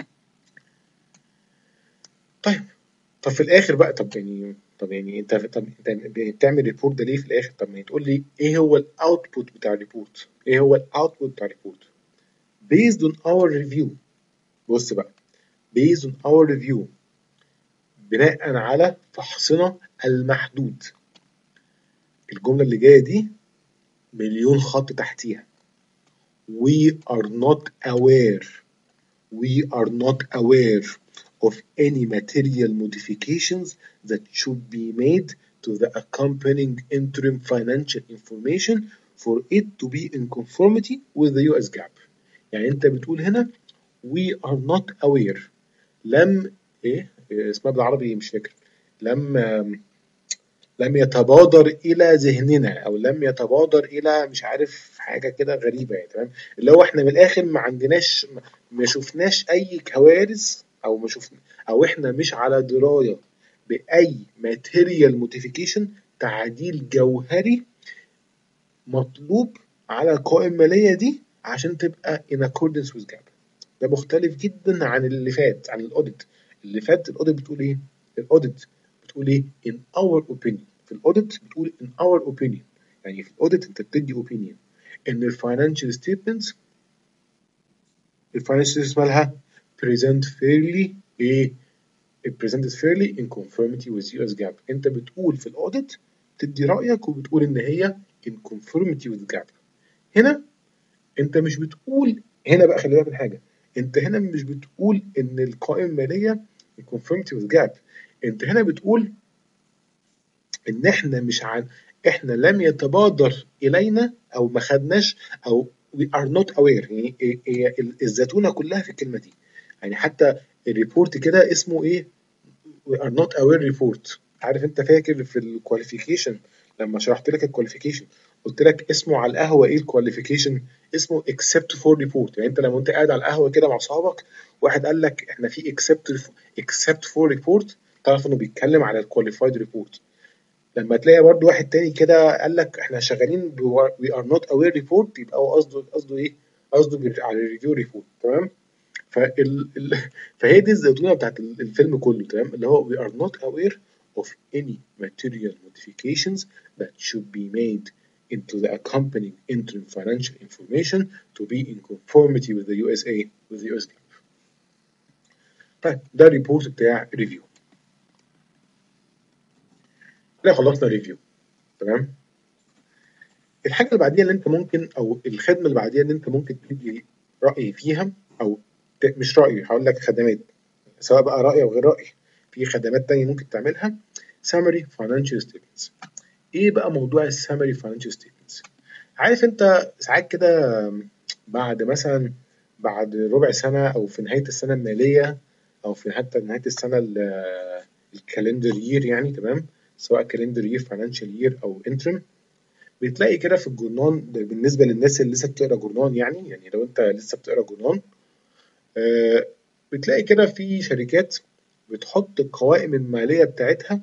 طيب طب في الاخر بقى طب يعني طب يعني انت طب انت بتعمل ريبورت ده ليه في الاخر؟ طب ما تقول لي ايه هو الاوتبوت بتاع الريبورت؟ ايه هو الاوتبوت بتاع الريبورت؟ based on our review. بص بقى based on our review بناء على فحصنا المحدود. الجملة اللي جاية دي مليون خط تحتيها. we are not aware we are not aware of any material modifications that should be made to the accompanying interim financial information for it to be in conformity with the يو إس جاب. يعني انت بتقول هنا we are not aware. لم ايه اسمها بالعربي مش فاكر. لم لم يتبادر الى ذهننا او لم يتبادر الى مش عارف حاجه كده غريبه يعني. تمام اللي هو احنا من الاخر ما عندناش ما شفناش اي كوارث او ما شفنا او احنا مش على درايه باي ماتيريال موديفيكيشن تعديل جوهري مطلوب على القوائم المالية دي عشان تبقى in accordance with جاب. ده مختلف جدا عن اللي فات، عن الاوديت. اللي فات الاوديت بتقول ايه؟ الاوديت بتقول ايه؟ in our opinion. في الاوديت بتقول in our opinion، يعني في الاوديت انت بتدي opinion ان الفاينانشال ستيتمنتس الفاينانشال ستيتمنتس مالها present fairly ايه؟ presented fairly in conformity with يو إس جاب. انت بتقول في الاوديت تدي رايك وبتقول ان هي in conformity with جاب. هنا انت مش بتقول، هنا بقى خلي بالك من حاجه، انت هنا مش بتقول ان القوائم الماليه in conformity with جاب. انت هنا بتقول ان احنا مش عن احنا لم يتبادر الينا او ما خدناش او we are not aware. يعني هي الزتونه كلها في الكلمه دي. يعني حتى الريبورت كده اسمه ايه؟ we are not aware report. عارف انت فاكر في الكواليفيكيشن لما شرحت لك الكواليفيكيشن قلت لك اسمه على القهوه ايه الكواليفيكيشن؟ اسمه except for report. يعني انت لما انت قاعد على القهوه كده مع اصحابك واحد قال لك احنا في except except for report، تعرف انه بيتكلم على الكواليفايد ريبورت. لما تلاقي برضو واحد تاني كده قال لك احنا شغالين ب we are not aware report، يبقى هو قصده قصده ايه؟ قصده على الريفيو ريبورت. تمام؟ فال... ال... فهي دي الزيتونه بتاعت الفيلم كله. تمام؟ اللي هو we are not aware of any material modifications that should be made into the accompanying interim financial information to be in conformity with the يو إس إيه with the يو إس جاب. طيب ده الريبورت بتاع ريفيو. كده خلصنا ريفيو. تمام؟ الحاجه اللي بعديها اللي انت ممكن، او الخدمه اللي بعديها اللي انت ممكن تدي راي فيها، او ت... مش راي، هقول لك خدمات، سواء بقى راي او غير راي، في خدمات تانية ممكن تعملها. summary financial statements. ايه بقى موضوع السامري financial statements؟ عارف انت ساعات كده بعد مثلا بعد ربع سنه او في نهايه السنه الماليه او في حتى نهايه السنه الكالندر يير، يعني تمام، سواء كالندر يير فاينانشال يير او انترم، بتلاقي كده في الجورنان. ده بالنسبه للناس اللي لسه بتقرا جورنان، يعني يعني لو انت لسه بتقرا جورنان، آه بتلاقي كده في شركات بتحط القوائم الماليه بتاعتها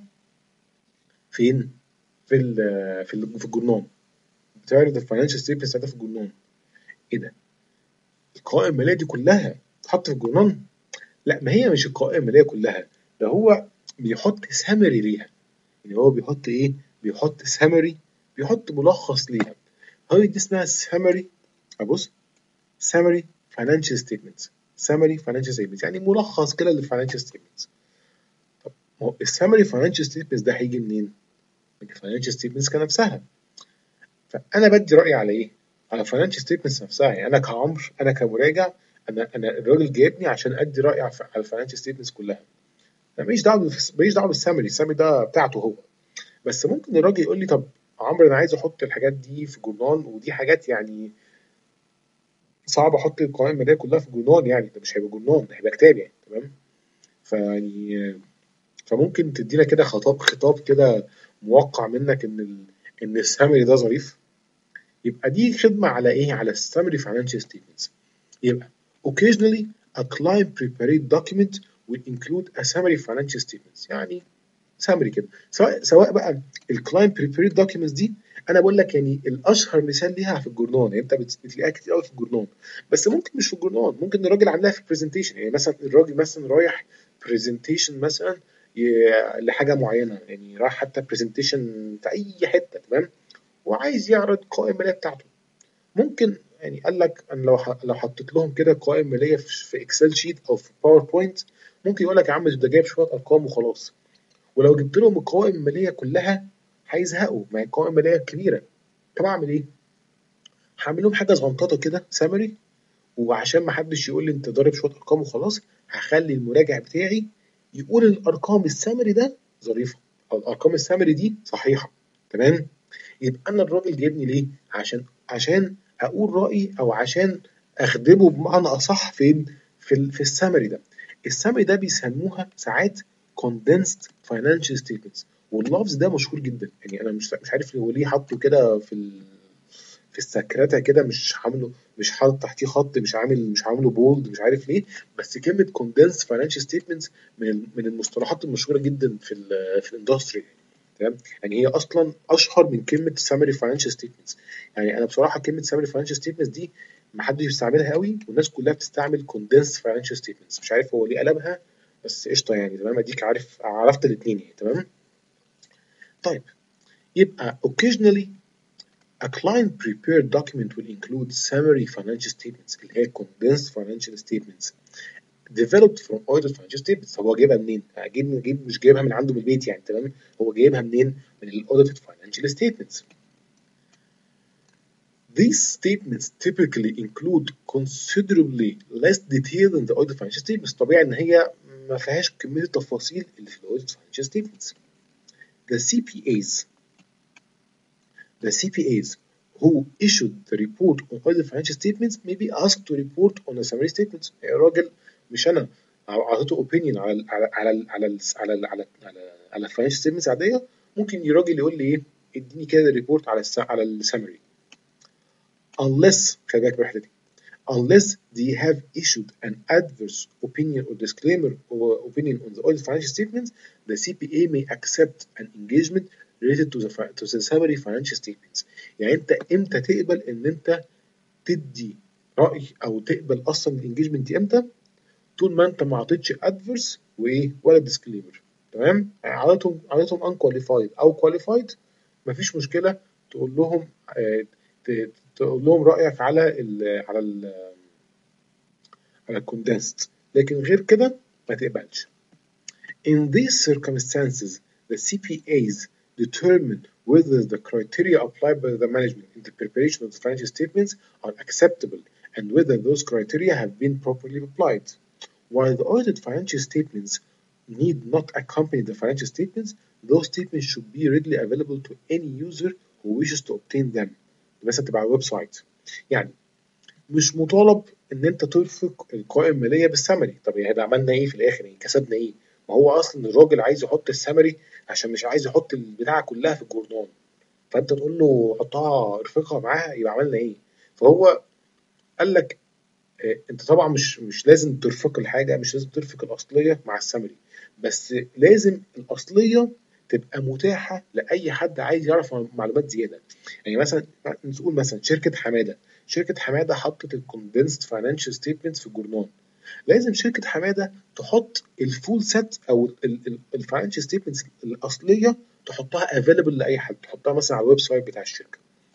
فين؟ في ال في ال في الجورنان. بتعرض الفاينانشال ستيتمنت بتاعتها في الجورنان. ايه ده؟ القوائم الماليه دي كلها تحط في الجورنان؟ لا، ما هي مش القوائم الماليه كلها، ده هو بيحط سامري ليها. يعني هو بيحط ايه؟ بيحط سامري، بيحط ملخص ليها. هو دي اسمها سامري. ابص، summary financial statements. summary financial statements يعني ملخص كده للفاينانشال statements. طب ما هو السامري financial statements ده هيجي منين؟ من الفاينانشال statements كنفسها. فانا بدي رايي على ايه؟ على الفاينانشال statements نفسها. يعني انا كعمر، انا كمراجع، انا انا الراجل جايبني عشان ادي رايي على الفاينانشال statements كلها. انا ماليش دعوه ماليش دعوه بالسامري، السامري ده بتاعته هو. بس ممكن الراجل يقول لي طب عمرو انا عايز احط الحاجات دي في جورنال، ودي حاجات يعني صعب احط القوائم الماليه كلها في جورنال، يعني ده مش هيبقى جورنال، ده هيبقى كتاب يعني. تمام؟ فيعني فممكن تدينا كده خطاب خطاب كده موقع منك ان ال... ان السامري ده ظريف. يبقى دي خدمه على ايه؟ على السامري financial statements. يبقى occasionally a client prepared document will include a summary financial statements. يعني سامري كده، سواء سواء بقى الكلاينت بريبيرد دوكيومنتس دي. انا بقول لك يعني الاشهر مثال ليها في الجورنال، يعني انت بتلاقيها كتير قوي في الجورنال، بس ممكن مش في الجورنال، ممكن الراجل عاملاها في برزنتيشن. يعني مثلا الراجل مثلا رايح برزنتيشن مثلا ي- لحاجه معينه، يعني رايح حتى برزنتيشن في اي حته، تمام، وعايز يعرض قوائم الماليه بتاعته. ممكن يعني قال لك انا لو ح- لو حطيت لهم كده قوائم ماليه في في اكسل شيت او في باوربوينت، ممكن يقول لك يا عم ده جايب شويه ارقام وخلاص. ولو جبت لهم القوائم الماليه كلها هيزهقوا، ما هي القوائم الماليه كبيره. طب اعمل ايه؟ هعمل لهم حاجه صغنططه كده سامري، وعشان ما حدش يقول لي انت ضارب شويه ارقام وخلاص، هخلي المراجع بتاعي يقول الارقام السامري ده ظريفه، او الارقام السامري دي صحيحه. تمام؟ يبقى انا الراجل جايبني ليه؟ عشان عشان اقول رايي، او عشان اخدمه بمعنى اصح فين؟ في ال في السامري ده. السامري ده بيسموها ساعات condensed financial statements، واللفظ ده مشهور جدا. يعني انا مش مش عارف هو ليه حاطه كده في ال في السكرتة كده، مش عامله، مش حاطط تحتيه خط، مش عامل مش عامله بولد، مش عارف ليه. بس كلمة condensed financial statements من ال- من المصطلحات المشهورة جدا في ال في الاندستري. تمام؟ يعني هي اصلا اشهر من كلمه summary financial statements. يعني انا بصراحه كلمه summary financial statements دي ما حدش بيستعملها قوي، والناس كلها بتستعمل condensed financial statements. مش عارف هو ليه قلبها، بس قشطه يعني. تمام، اديك عارف عرفت الاثنين يعني. تمام. طيب، يبقى occasionally a client prepared document will include summary financial statements اللي هي condensed financial statements developed from audited financial statements. هو جايبها منين؟ جايب جايب مش جايبها من عنده من البيت يعني. تمام، هو جايبها منين؟ من ال audited financial statements. These statements typically include considerably less detail than the audited financial statements. طبيعي ان هي ما فيهاش كمية التفاصيل اللي في ال audited financial statements. The C P As The C P As who issued the report on audited financial statements may be asked to report on the summary statements. يا راجل، مش انا اعطيته opinion على ال على ال على ال على ال على ال على ال على على الفاينانشال ستيتمنتس عاديه، ممكن الراجل يقول لي ايه، اديني كده ريبورت على الس على السمري. unless خلي بالك من الحته دي unless they have issued an adverse opinion or disclaimer or opinion on the audited financial statements, the C P A may accept an engagement related to the to the summary financial statements. يعني انت امتى تقبل ان انت تدي رأي او تقبل اصلا الانجيجمنت دي امتى؟ طول ما انت ما عطيتش ادفرس وايه ولا ديسكليمر. تمام، عادتهم عادتهم ان كواليفايد او كواليفايد، مفيش مشكله تقول لهم آه تقول لهم رايك على ال على ال على الكوندنسد، لكن غير كده ما تقبلش. In these circumstances, the C P As determine whether the criteria applied by the management in the preparation of the financial statements are acceptable and whether those criteria have been properly applied. While the audited financial statements need not accompany the financial statements, those statements should be readily available to any user who wishes to obtain them. مثلا تبقى على الويب سايت. يعني مش مطالب ان انت ترفق القوائم الماليه بالسمري. طب هيبقى عملنا ايه في الاخر؟ يعني كسبنا ايه؟ ما هو اصلا الراجل عايز يحط السمري عشان مش عايز يحط البتاعه كلها في الجورنال، فانت تقول له حطها ارفقها معاها، يبقى عملنا ايه؟ فهو قال لك انت طبعا مش مش لازم ترفق الحاجه، مش لازم ترفق الاصليه مع السمري، بس لازم الاصليه تبقى متاحه لاي حد عايز يعرف معلومات زياده. يعني مثلا نقول مثلا شركه حماده شركه حماده حطت الكوندنسد فاينانشال ستيتمنتس في الجورنال، لازم شركه حماده تحط الفول سيت او الفاينانشال ستيتمنتس الاصليه، تحطها افيلبل لاي حد، تحطها مثلا على الويب سايت بتاع الشركه.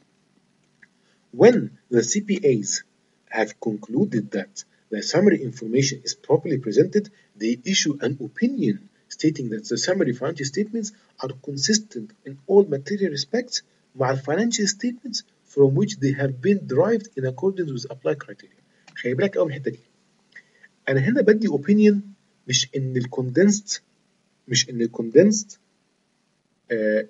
When the C P As have concluded that the summary information is properly presented, they issue an opinion stating that the summary financial statements are consistent in all material respects مع financial statements from which they have been derived in accordance with applied criteria. خلي بالك قوي من الحته دي. انا هنا بدي opinion، مش ان الكوندنسد مش ان الكوندنسد آه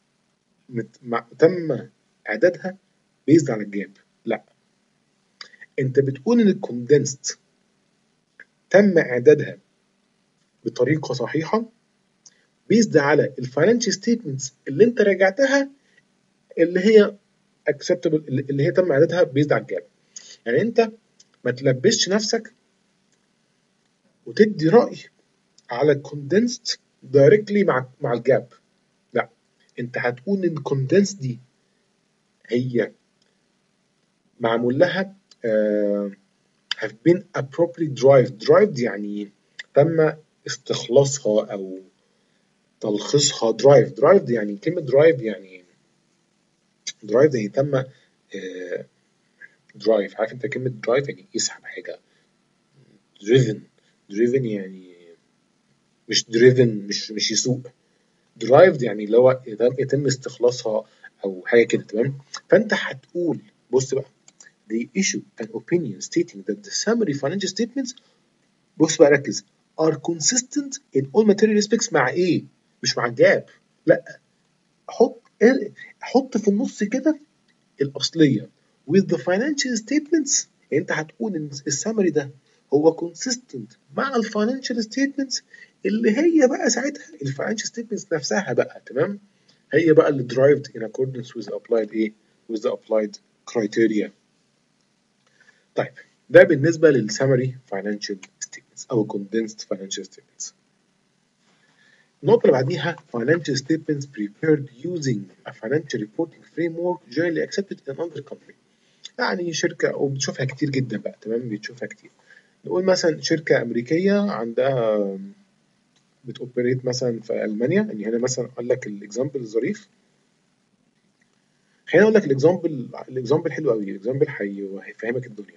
تم اعدادها بيزد على الجاب، لا، انت بتقول ان الكوندنسد تم اعدادها بطريقه صحيحه بيزد على الفاينانشال ستيتمنتس اللي انت راجعتها، اللي هي اكسبتبل، اللي هي تم اعدادها بيزد على الجاب. يعني انت ما تلبسش نفسك وتدي راي على الكوندنسد دايركتلي مع مع الجاب، لا، انت هتقول ان الكوندنسد دي هي معمول لها uh, have been appropriately derived derived يعني تم استخلاصها او تلخيصها. درايف درايف يعني كلمة درايف يعني درايف يعني تم درايف. عارف انت كلمة درايف يعني يسحب حاجة. دريفن دريفن يعني مش دريفن مش مش يسوق. درايف يعني اللي هو يتم استخلاصها او حاجة كده. تمام، فانت هتقول بص بقى they issue an opinion stating that the summary financial statements، بص بقى ركز، are consistent in all material respects مع ايه؟ مش مع الجاب، لا، حط حط في النص كده الأصلية with the financial statements. يعني أنت هتقول إن السمري ده هو consistent مع الفاينانشال statements اللي هي بقى ساعتها الفاينانشال statements نفسها بقى. تمام، هي بقى اللي derived in accordance with the applied إيه with the applied criteria. طيب، ده بالنسبة للسمري financial statements أو condensed financial statements. النقطة اللي بعديها financial statements prepared using a financial reporting framework generally accepted in another country. يعني شركة وبتشوفها كتير جدا بقى، تمام، بتشوفها كتير. نقول مثلا شركة أمريكية عندها بتوبريت مثلا في ألمانيا، يعني هنا مثلا قال لك الإكزامبل الظريف. خليني أقول لك الإكزامبل الإكزامبل حلو قوي، الإكزامبل هيفهمك الدنيا.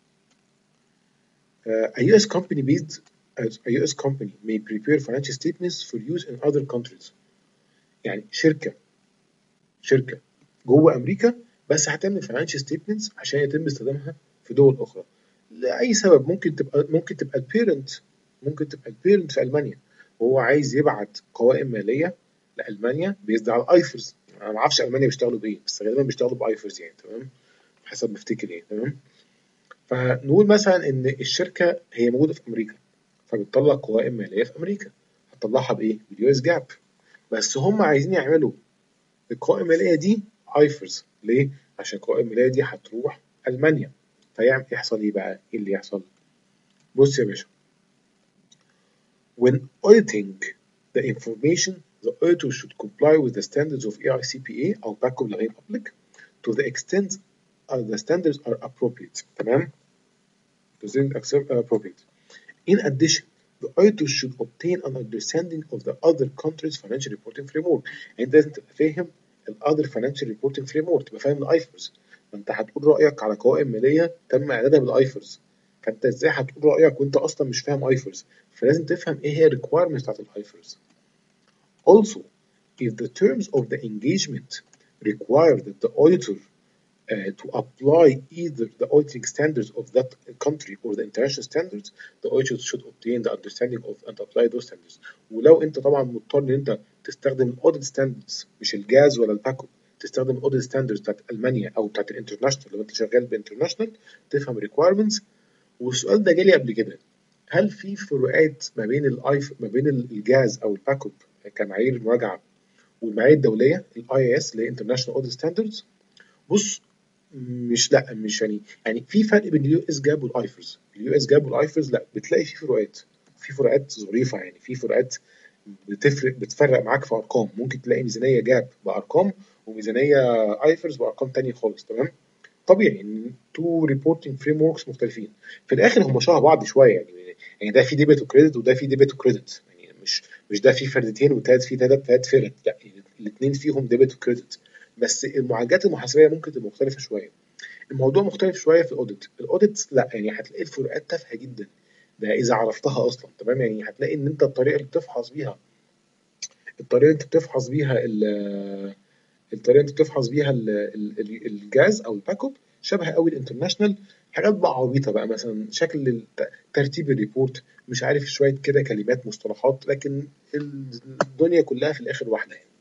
Uh, a U S company based as a U S company may prepare financial statements for use in other countries. يعني شركة شركة جوه أمريكا بس هتعمل financial statements عشان يتم استخدامها في دول أخرى لأي سبب. ممكن تبقى ممكن تبقى البيرنت ممكن تبقى البيرنت في ألمانيا وهو عايز يبعت قوائم مالية لألمانيا بيزد على الأيفرز. أنا ما أعرفش ألمانيا بيشتغلوا بإيه، بس غالبا بيشتغلوا بأيفرز يعني، تمام، حسب ما أفتكر يعني، تمام. فنقول مثلا إن الشركة هي موجودة في أمريكا فبتطلع قوائم مالية في أمريكا، هتطلعها بإيه؟ باليو اس جاب. بس هم عايزين يعملوا القوائم المالية دي ايفرز. ليه؟ عشان القوائم المالية دي هتروح ألمانيا. فيعمل يحصل إيه بقى؟ إيه اللي يحصل؟ بص يا باشا، when auditing the information the auditor should comply with the standards of إيه آي سي بي إيه أو backup لغير public to the extent uh, the standards are appropriate. تمام؟ to the extent are appropriate. In addition, the auditor should obtain an understanding of the other countries' financial reporting framework. يعني انت لازم تبقى فاهم ال other financial reporting framework، تبقى فاهم الايفرز. ما انت هتقول رأيك على قوائم مالية تم اعدادها بالايفرز، فانت ازاي هتقول رأيك وانت اصلا مش فاهم ايفرز؟ فلازم تفهم ايه هي الريكويرمنتس بتاعت الايفرز. Also, if the terms of the engagement require that the auditor uh, to apply either the auditing standards of that country or the international standards, the auditor should obtain the understanding of and apply those standards. ولو انت طبعا مضطر ان انت تستخدم الاوديت ستاندردز مش الجاز ولا الباكو، تستخدم الاوديت ستاندردز بتاعت المانيا او بتاعت الانترناشونال لو انت شغال بانترناشونال، تفهم الريكويرمنتس. والسؤال ده جالي قبل كده، هل في فروقات ما بين الايف ما بين الجاز او الباكو كمعايير مراجعه والمعايير الدوليه الاي اس اللي هي انترناشونال اوديت ستاندردز؟ بص، مش لا مش يعني يعني في فرق بين اليو اس جاب والايفرز. اليو اس جاب والايفرز لا بتلاقي في فروقات، في فروقات ظريفه، يعني في فروقات بتفرق بتفرق معاك في ارقام. ممكن تلاقي ميزانيه جاب بارقام وميزانيه ايفرز بارقام تانية خالص، تمام. طبيعي ان تو ريبورتنج فريم وركس مختلفين. في الاخر هم شبه بعض شويه يعني، يعني ده في ديبت وكريدت وده في ديبت وكريدت، يعني مش مش ده في فردتين وتلات في تلات تلات فرد، لا يعني الاثنين فيهم ديبت وكريدت، بس المعالجات المحاسبيه ممكن تبقى مختلفه شويه. الموضوع مختلف شويه في الاوديت. الاوديت لا يعني هتلاقي الفروقات تافهه جدا، ده اذا عرفتها اصلا، تمام. يعني هتلاقي ان انت الطريقه اللي بتفحص بيها الطريقه اللي انت بتفحص بيها ال- الطريقه اللي انت بتفحص بيها ال- ال- ال- الجاز او الباك اب شبه قوي الانترناشونال. حاجات بقى عبيطه بقى، مثلا شكل الت- ترتيب الريبورت، مش عارف شويه كده كلمات مصطلحات، لكن الدنيا كلها في الاخر واحده يعني.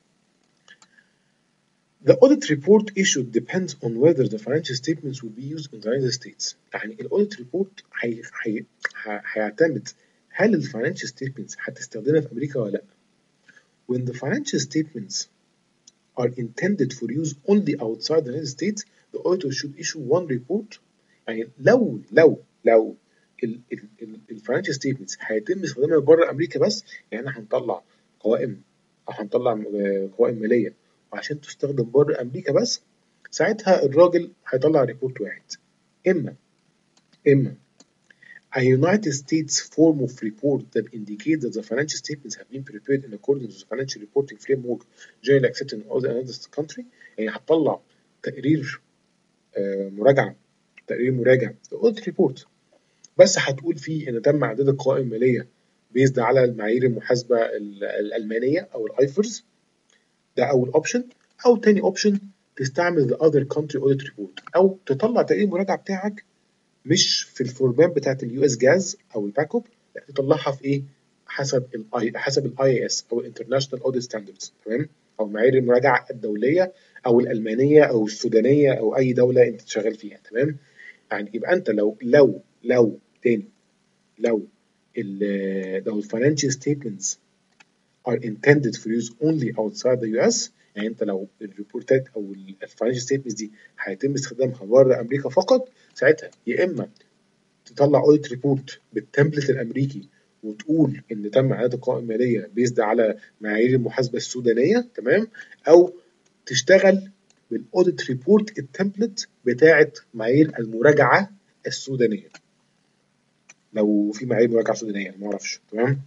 The audit report issued depends on whether the financial statements will be used in the United States. يعني الاوديت ريبورت هي هي ه- هيعتمد هل الفاينانشال ستيتمنتس هتستخدمها في امريكا ولا لا. When the financial statements are intended for use only outside the United States, the auditor should issue one report. يعني لو لو لو الفاينانشال ستيتمنتس هيتم استخدامها بره امريكا بس، يعني احنا هنطلع قوائم او هنطلع آه، قوائم ماليه وعشان تستخدم بره امريكا بس، ساعتها الراجل هيطلع ريبورت واحد. اما اما a United States form of report that indicates that the financial statements have been prepared in accordance with the financial reporting framework generally accepted in all the other country. يعني هتطلع تقرير آه، مراجعه تقرير مراجع audit report، بس هتقول فيه ان تم اعداد القوائم الماليه بيزد على المعايير المحاسبه ال- الالمانيه او الايفرز. ده اول اوبشن. او تاني اوبشن تستعمل the other country audit report او تطلع تقرير المراجعه بتاعك مش في الفورمات بتاعت اليو اس جاز او الباك اب، لا تطلعها في ايه؟ حسب الاي حسب الاي اس او الانترناشونال اوديت ستاندردز، تمام، او معايير المراجعه الدوليه او الالمانيه او السودانيه او اي دوله انت شغال فيها، تمام. يعني يبقى انت لو لو لو تاني لو ال لو الفاينانشال ستيتمنتس are intended for use only outside the يو إس، يعني انت لو الريبورتات او الفاينانشال ستيتمنتس دي هيتم استخدامها بره امريكا فقط، ساعتها يا اما تطلع اوديت ريبورت بالتمبلت الامريكي وتقول ان تم اعاده القوائم الماليه بيزد على معايير المحاسبه السودانيه، تمام، او تشتغل بالاوديت ريبورت التمبلت بتاعه معايير المراجعه السودانيه، لو في معايير مراجعه سودانيه ما اعرفش، تمام.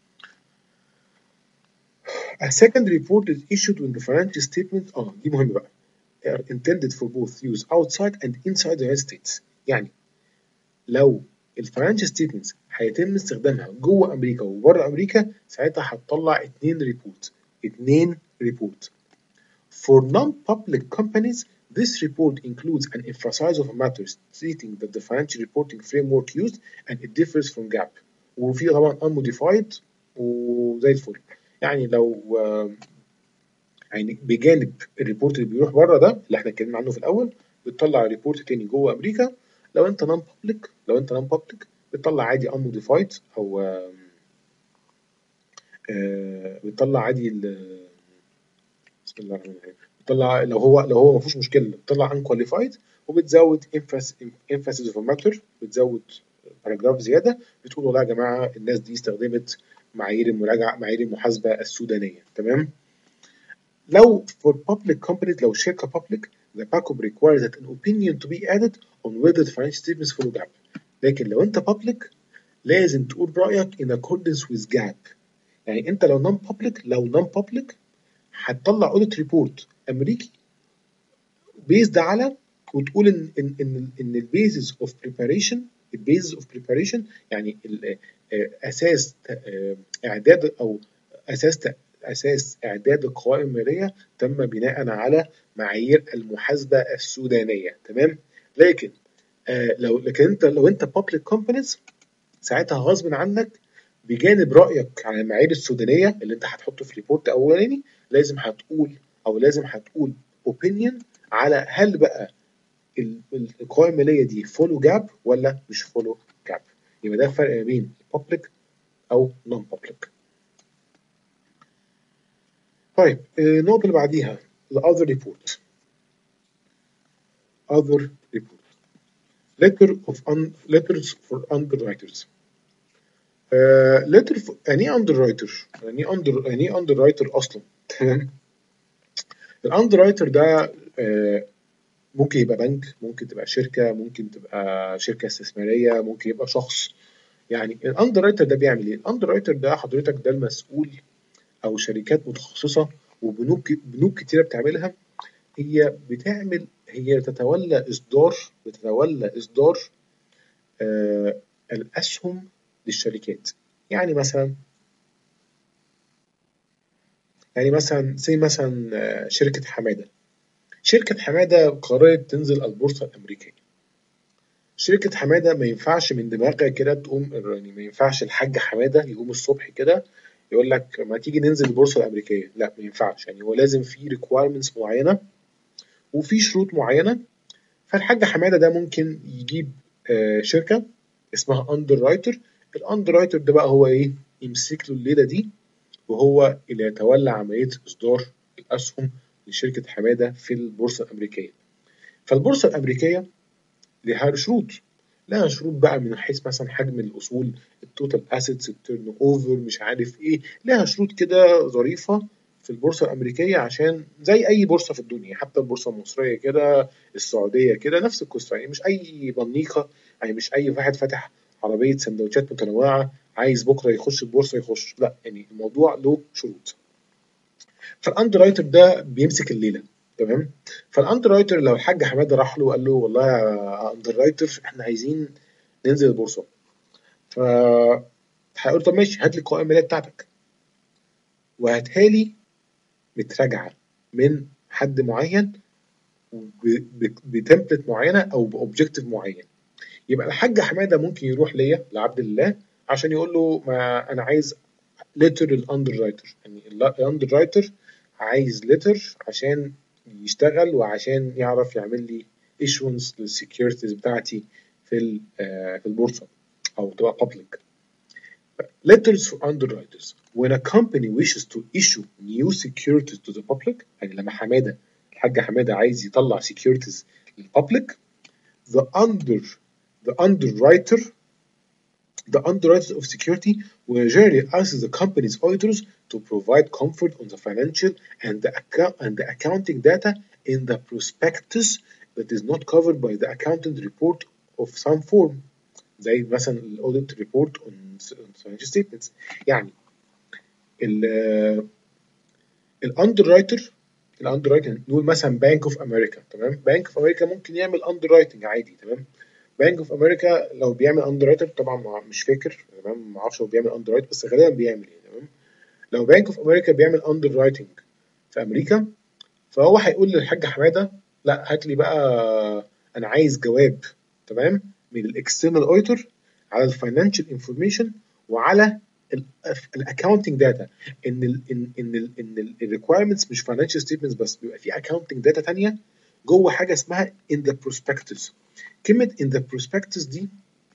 A second report is issued when the financial statements اه دي مهمه بقى are intended for both use outside and inside the United States. يعني لو الفاينانشال ستيتمنتس هيتم استخدامها جوه امريكا وبره امريكا، ساعتها هتطلع اتنين ريبورت اتنين ريبورت. For non-public companies, this report includes an emphasize of matters stating that the financial reporting framework used and it differs from جاب. وفي طبعا unmodified وزي الفل. يعني لو يعني بجانب الريبورت اللي بيروح بره ده اللي احنا اتكلمنا عنه في الاول، بتطلع ريبورت تاني جوه امريكا. لو انت نون بابليك لو انت نون بابليك بتطلع عادي unmodified او آه آه بتطلع عادي بسم الله الرحمن الرحيم، بتطلع لو هو لو هو ما فيهوش مشكله بتطلع unqualified، وبتزود emphasis of matter، بتزود باراجراف زياده بتقول والله يا جماعه الناس دي استخدمت معايير المراجعه معايير المحاسبه السودانيه، تمام. لو for public companies لو شركة public the backup requires that an opinion to be added on whether the financial statements follow جاب. لكن لو انت public لازم تقول رأيك in accordance with جاب. يعني انت لو non public لو non public هتطلع audit report امريكي based على وتقول ان ان ان ان البيزز اوف بريباريشن البيزز اوف بريباريشن يعني اساس اعداد او اساس اساس اعداد القوائم الماليه تم بناء على معايير المحاسبه السودانيه، تمام. لكن آه لو لكن انت لو انت public companies ساعتها غصب عنك بجانب رايك على المعايير السودانيه اللي انت هتحطه في ريبورت اولاني، لازم هتقول او لازم هتقول opinion على هل بقى القوائم الماليه دي فولو جاب ولا مش فولو جاب. يبقى ده الفرق ما بين public او non public. طيب النقطه اللي بعديها the other report other report letter of un letters for underwriters. uh, letter for يعني ايه underwriter يعني ايه under يعني ايه underwriter اصلا، تمام. الاندررايتر ده uh, ممكن يبقى بنك، ممكن تبقى شركه، ممكن تبقى شركه استثماريه، ممكن يبقى شخص. يعني الاندر رايتر ده بيعمل ايه؟ الاندر رايتر ده حضرتك ده المسؤول او شركات متخصصه وبنوك بنوك كتيره بتعملها، هي بتعمل هي تتولى اصدار بتتولى اصدار آه الاسهم للشركات. يعني مثلا يعني مثلا زي مثلا آه شركه حماده شركه حماده قررت تنزل البورصه الامريكيه. شركة حمادة ما ينفعش من دماغها كده تقوم، يعني ما ينفعش الحاج حمادة يقوم الصبح كده يقول لك ما تيجي ننزل البورصة الأمريكية، لا ما ينفعش. يعني هو لازم في requirements معينة وفي شروط معينة. فالحاج حمادة ده ممكن يجيب آه شركة اسمها أندر رايتر. الأندر رايتر ده بقى هو إيه؟ يمسك له الليلة دي وهو اللي يتولى عملية إصدار الأسهم لشركة حمادة في البورصة الأمريكية. فالبورصة الأمريكية لها شروط لها شروط بقى من حيث مثلا حجم الاصول، التوتال اسيتس، التيرن اوفر، مش عارف ايه، لها شروط كده ظريفه في البورصه الامريكيه عشان زي اي بورصه في الدنيا، حتى البورصه المصريه كده، السعوديه كده، نفس القصه. يعني مش اي بنيقه، يعني مش اي واحد فاتح عربيه سندوتشات متنوعه عايز بكره يخش البورصه يخش، لا، يعني الموضوع له شروط. فالاندر رايتر ده بيمسك الليله، تمام. فالاندر رايتر لو الحاج حماده راح له وقال له والله يا اندر رايتر احنا عايزين ننزل البورصه، ف هيقول طب ماشي هات لي القوائم الماليه بتاعتك وهاتها لي متراجعه من حد معين بتمبلت معينه او باوبجيكتيف معين. يبقى الحاج حماده ممكن يروح ليا لعبد الله عشان يقول له ما انا عايز ليتر الاندر رايتر، يعني الاندر رايتر عايز ليتر عشان يشتغل وعشان يعرف يعمل لي ايشونس للسكيورتيز بتاعتي في في البورصه او تبقى public. Letters for underwriters. When a company wishes to issue new securities to the public، يعني لما حماده الحاج حماده عايز يطلع securities للpublic، the under the underwriter The underwriters of security will generally ask the company's auditors to provide comfort on the financial and the account and the accounting data in the prospectus that is not covered by the accounting report of some form. زي مثلا الاوديت ريبورت on financial statements. يعني الاندر الاندر نقول مثلا بانك اوف امريكا، تمام؟ بانك اوف امريكا ممكن يعمل اندر رايتنج عادي، تمام؟ بانك اوف امريكا لو بيعمل اندر رايتنج، طبعا مش فاكر، تمام؟ ما اعرفش هو بيعمل اندر رايت، بس غالبا بيعمل ايه، تمام؟ لو بانك اوف امريكا بيعمل اندر رايتنج في امريكا، فهو هيقول للحاج حماده لا هات لي بقى، انا عايز جواب، تمام؟ من الاكسترنال اوديتور على الفاينانشال انفورميشن وعلى الاكونتنج داتا، ان ال ان ان ال ان الريكويرمنتس مش فاينانشال ستيتمنتس بس، بيبقى في اكونتنج داتا ثانيه جوه حاجه اسمها in the prospectus. كلمه in the prospectus دي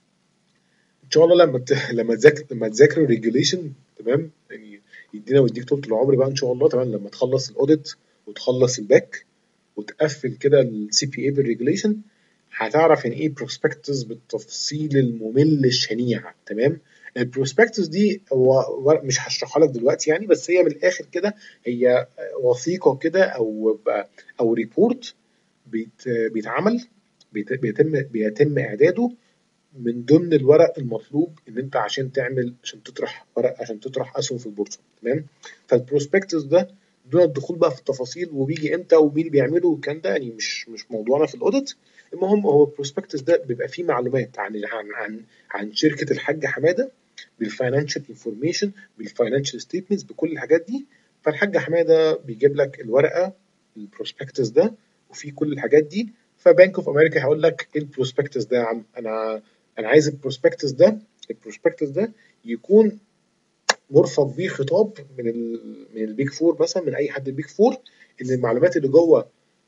ان شاء الله لما ت... لما تذاكر لما تذاكر الريجوليشن، تمام؟ يعني يدينا ويديك طول العمر بقى ان شاء الله، تمام؟ لما تخلص الاوديت وتخلص الباك وتقفل كده السي بي اي بالريجوليشن، هتعرف يعني ايه بروسبكتس بالتفصيل الممل الشنيع، تمام؟ البروسبكتس دي هو مش هشرحها لك دلوقتي يعني، بس هي من الاخر كده هي وثيقه كده او او ريبورت بيت بيتعمل بيت بيتم بيتم اعداده من ضمن الورق المطلوب ان انت عشان تعمل عشان تطرح ورق عشان تطرح اسهم في البورصه، تمام؟ فالبروسبكتس ده دون الدخول بقى في التفاصيل وبيجي امتى ومين اللي بيعمله والكلام ده، يعني مش مش موضوعنا في الاوديت. المهم هو البروسبكتس ده بيبقى فيه معلومات عن عن عن عن شركه الحاج حماده بالفاينانشال انفورميشن بالفاينانشال ستيتمنتس بكل الحاجات دي. فالحاج حماده بيجيب لك الورقه البروسبكتس ده وفيه كل الحاجات دي. فبانك اوف امريكا هيقول لك ايه البروسبكتس ده يا عم، انا انا عايز البروسبكتس ده البروسبكتس ده يكون مرفق بيه خطاب من ال من البيج فور مثلا، من اي حد البيج فور، ان المعلومات اللي جوه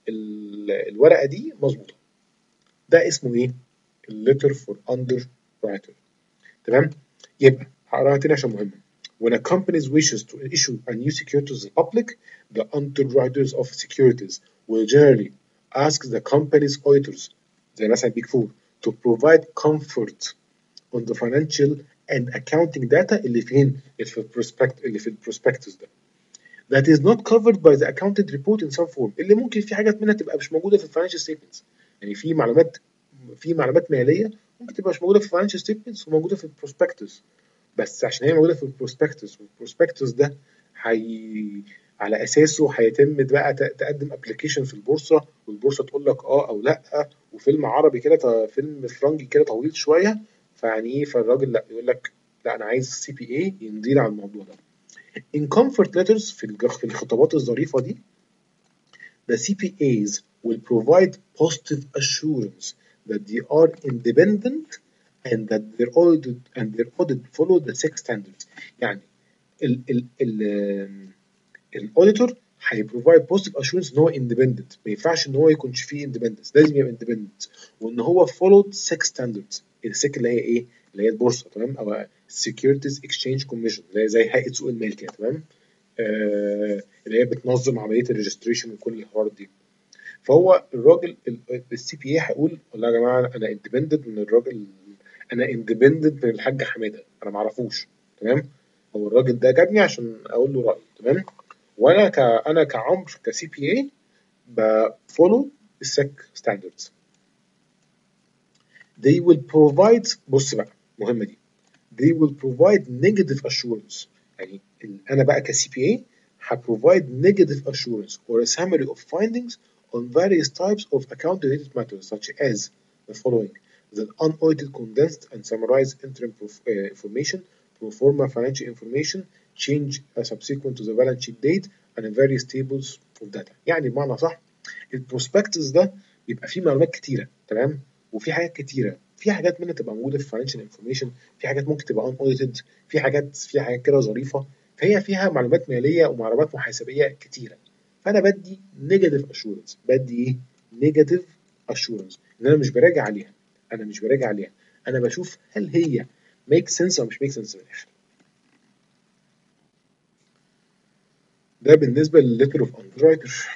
الورقه دي مظبوطه. ده اسمه ايه؟ الليتر فور اندر رايتر، تمام؟ يبقى هقراها تاني عشان مهمه. When a company wishes to issue a new security to the public, the underwriters of securities will generally ask the company's auditors, زي مثلا بيج فور, to provide comfort on the financial and accounting data اللي فين؟ اللي في البروسبكت اللي في البروسبكتس ده. That is not covered by the accounted report in some form. اللي ممكن في حاجات منها تبقى مش موجوده في الفاينانشال ستيتمنتس. يعني في معلومات في معلومات ماليه ممكن تبقى مش موجوده في الفاينانشال ستيتمنتس وموجوده في البروسبكتس، بس عشان هي موجوده في البروسبكتس والبروسبكتس ده هي على اساسه هيتم بقى تقدم ابلكيشن في البورصه، والبورصه تقول لك اه او لا، وفيلم عربي كده فيلم فرنجي كده طويل شويه، فيعني ايه، فالراجل لا يقول لك لا انا عايز سي بي اي يمضي على الموضوع ده. In comfort letters في في الخطابات الظريفه دي the C P As will provide positive assurance that they are independent and that their audit and their audit follow the six standards. يعني ال ال ال الاوديتور هيبروفايد بوزيتيف اشورنس ان هو اندبندنت، ما ينفعش ان هو يكونش فيه اندبندنس، لازم يبقى اندبندنت، وان هو فولود ستة ستاندردز. السك اللي هي ايه؟ اللي هي البورصه، تمام؟ او سكيورتيز اكسشينج كوميشن اللي هي زي هيئه سوق المال كده، تمام؟ آه اللي هي بتنظم عمليه الريجستريشن وكل الحوارات دي. فهو الراجل السي بي اي هيقول والله يا جماعه انا اندبندنت من الراجل، انا اندبندنت من الحاج حماده، انا ما اعرفوش، تمام؟ هو الراجل ده جابني عشان اقول له رايي، تمام؟ وانا ك انا كعمر كسي بي اي بفولو السك ستاندردز. they will provide بص بقى مهمه دي they will provide negative assurance. يعني انا بقى كسي بي اي هبروفايد negative assurance or a summary of findings on various types of account related matters such as the following: the unaudited condensed and summarized interim uh, information, pro forma financial information, change uh, subsequent to the balance sheet date, and various tables of data. يعني بمعنى صح البروسبكتس ده بيبقى فيه معلومات كتيره، تمام؟ وفي حاجات كتيره، في حاجات منها تبقى موجوده في financial information، في حاجات ممكن تبقى unaudited، في حاجات في حاجات كده ظريفه، فهي فيها معلومات ماليه ومعلومات محاسبيه كتيره. فانا بدي نيجاتيف اشورنس، بدي ايه؟ نيجاتيف اشورنس، ان انا مش براجع عليها، انا مش براجع عليها، انا بشوف هل هي ميك سنس او مش ميك سنس من الاخر. ده بالنسبه للليتر اوف اندرايتر.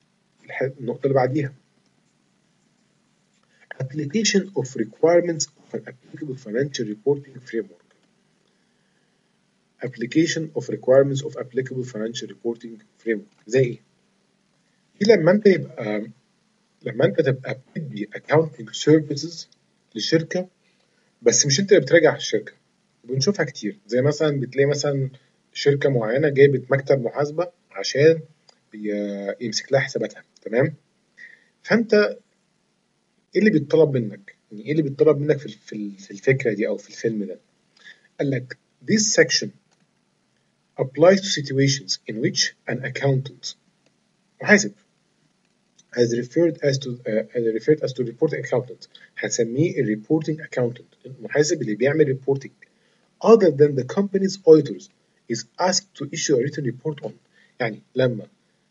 النقطه اللي بعديها application of requirements of an applicable financial reporting framework. application of requirements of applicable financial reporting framework زي ايه؟ دي لما انت يبقى لما انت تبقى بتدي accounting services لشركه بس مش انت اللي بتراجع الشركه. بنشوفها كتير، زي مثلا بتلاقي مثلا شركه معينه جابت مكتب محاسبه عشان يمسك لها حساباتها، تمام؟ فانت ايه اللي بيتطلب منك؟ يعني ايه اللي بيتطلب منك في في الفكره دي او في الفيلم ده؟ قال لك this section applies to situations in which an accountant محاسب as referred as to uh, as referred as to reporting accountant هنسميه ال reporting accountant المحاسب اللي بيعمل reporting other than the company's auditors is asked to issue a written report on. يعني لما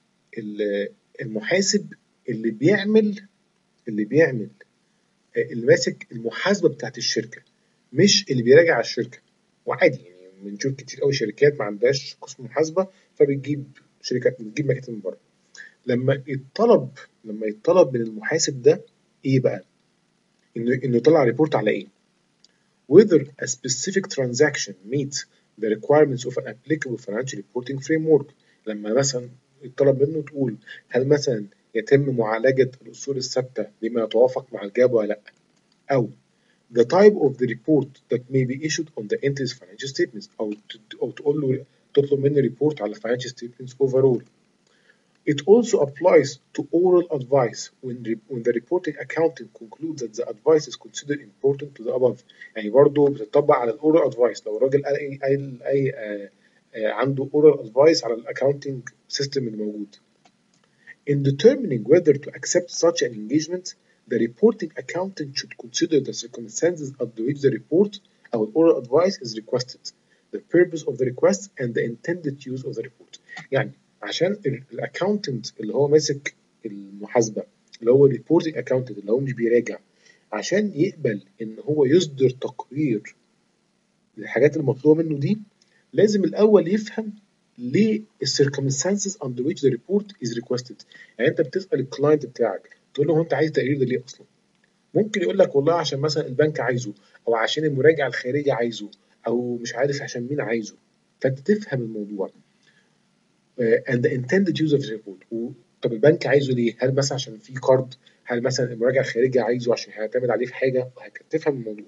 المحاسب اللي بيعمل اللي بيعمل اللي ماسك المحاسبه بتاعت الشركه مش اللي بيراجع على الشركه. وعادي يعني بنشوف كتير قوي شركات ما عندهاش قسم محاسبه فبتجيب شركات بتجيب مكاتب من بره. لما يتطلب لما يتطلب من المحاسب ده ايه بقى؟ انه انه يطلع ريبورت على ايه؟ whether a specific transaction meets the requirements of an applicable financial reporting framework. لما مثلا يطلب منه تقول هل مثلا يتم معالجة الأصول الثابتة بما يتوافق مع الجاب ولا لأ، أو the type of the report that may be issued on the entity's financial statements أو أو تقول له تطلب منه report على financial statements overall. It also applies to oral advice when, when the reporting accountant concludes that the advice is considered important to the above. يعني برضه بتطبق على الاورال advice لو الراجل قال اي اي, أي آه آه عنده oral advice على الاكاونتنج سيستم اللي موجود. In determining whether to accept such an engagement, the reporting accountant should consider the circumstances under which the report or oral advice is requested, the purpose of the request, and the intended use of the report. يعني عشان الاكاونتنت اللي هو ماسك المحاسبه اللي هو الريبورتنج اكاونتنت اللي هو مش بيراجع عشان يقبل ان هو يصدر تقرير للحاجات المطلوبه منه دي لازم الاول يفهم ليه السيركمستانسز under which the report is requested. يعني انت بتسال الكلاينت بتاعك تقول له هو انت عايز تقرير ده ليه اصلا؟ ممكن يقول لك والله عشان مثلا البنك عايزه او عشان المراجع الخارجي عايزه او مش عارف عشان مين عايزه. فانت تفهم الموضوع. and the intended use of the report. طب البنك عايزه ليه؟ هل مثلا عشان في قرض؟ هل مثلا المراجع الخارجي عايزه عشان هيعتمد عليه في حاجه؟ وهكذا تفهم الموضوع.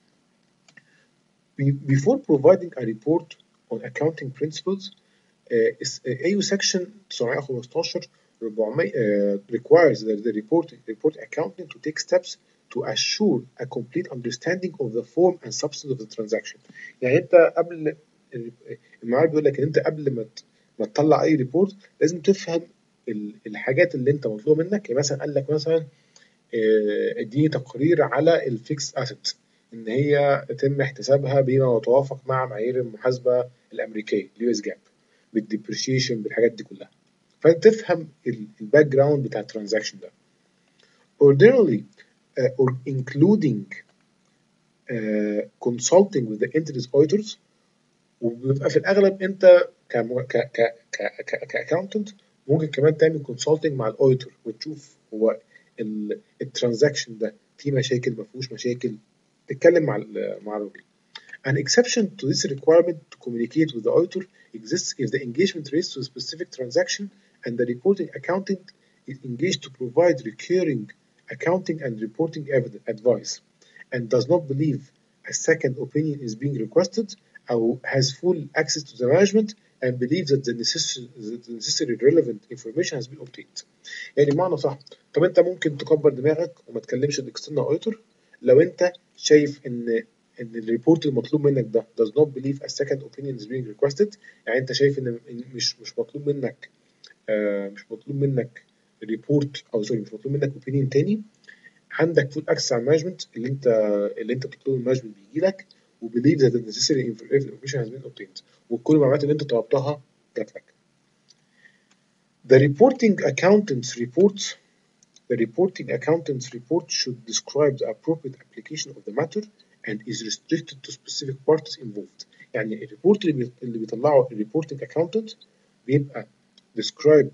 Before providing a report on accounting principles, A U section تسعمية وخمستاشر أربعمية uh, requires the, the reporting report accountant to take steps to assure a complete understanding of the form and substance of the transaction. يعني انت قبل المعاد بيقول لك ان انت قبل ما ما تطلع اي ريبورت لازم تفهم الحاجات اللي انت مطلوب منك. يعني مثلا قال لك مثلا اديني تقرير على الفيكس اسيت ان هي يتم احتسابها بما يتوافق مع معايير المحاسبه الامريكيه اليو اس جاب بالديبريشيشن بالحاجات دي كلها. فانت تفهم الباك جراوند بتاع الترانزاكشن ده. ordinarily uh, or including uh, consulting with the entity's auditors. وبيبقى في الاغلب انت ك ك ك ك كاكونتنت ممكن كمان تعمل كونسلتنج مع الاوديتور وتشوف هو الترانزاكشن ده فيه مشاكل ما فيهوش مشاكل، تتكلم مع مع الراجل. An exception to this requirement to communicate with the auditor exists if the engagement relates to a specific transaction and the reporting accountant is engaged to provide recurring accounting and reporting advice and does not believe a second opinion is being requested or has full access to the management and believes that the necessary, the necessary relevant information has been obtained. يعني بمعنى صح، طب انت ممكن تكبر دماغك وما تكلمش الاكسترنال اوديتور لو انت شايف ان ان الريبورت المطلوب منك ده does not believe a second opinion is being requested. يعني انت شايف ان مش مش مطلوب منك آه مش مطلوب منك ريبورت او سوري مش مطلوب منك opinion تاني، عندك فول اكسس على المانجمنت اللي انت اللي انت بتطلبه المانجمنت بيجي لك وبيليف that the necessary information has been obtained وكل المعلومات اللي انت طلبتها جات لك. The reporting accountant's reports The reporting accountant's report should describe the appropriate application of the matter and is restricted to specific parties involved. يعني الريبورت اللي, بي... اللي بيطلعه الريبورتنج اكاونتنت بيبقى describe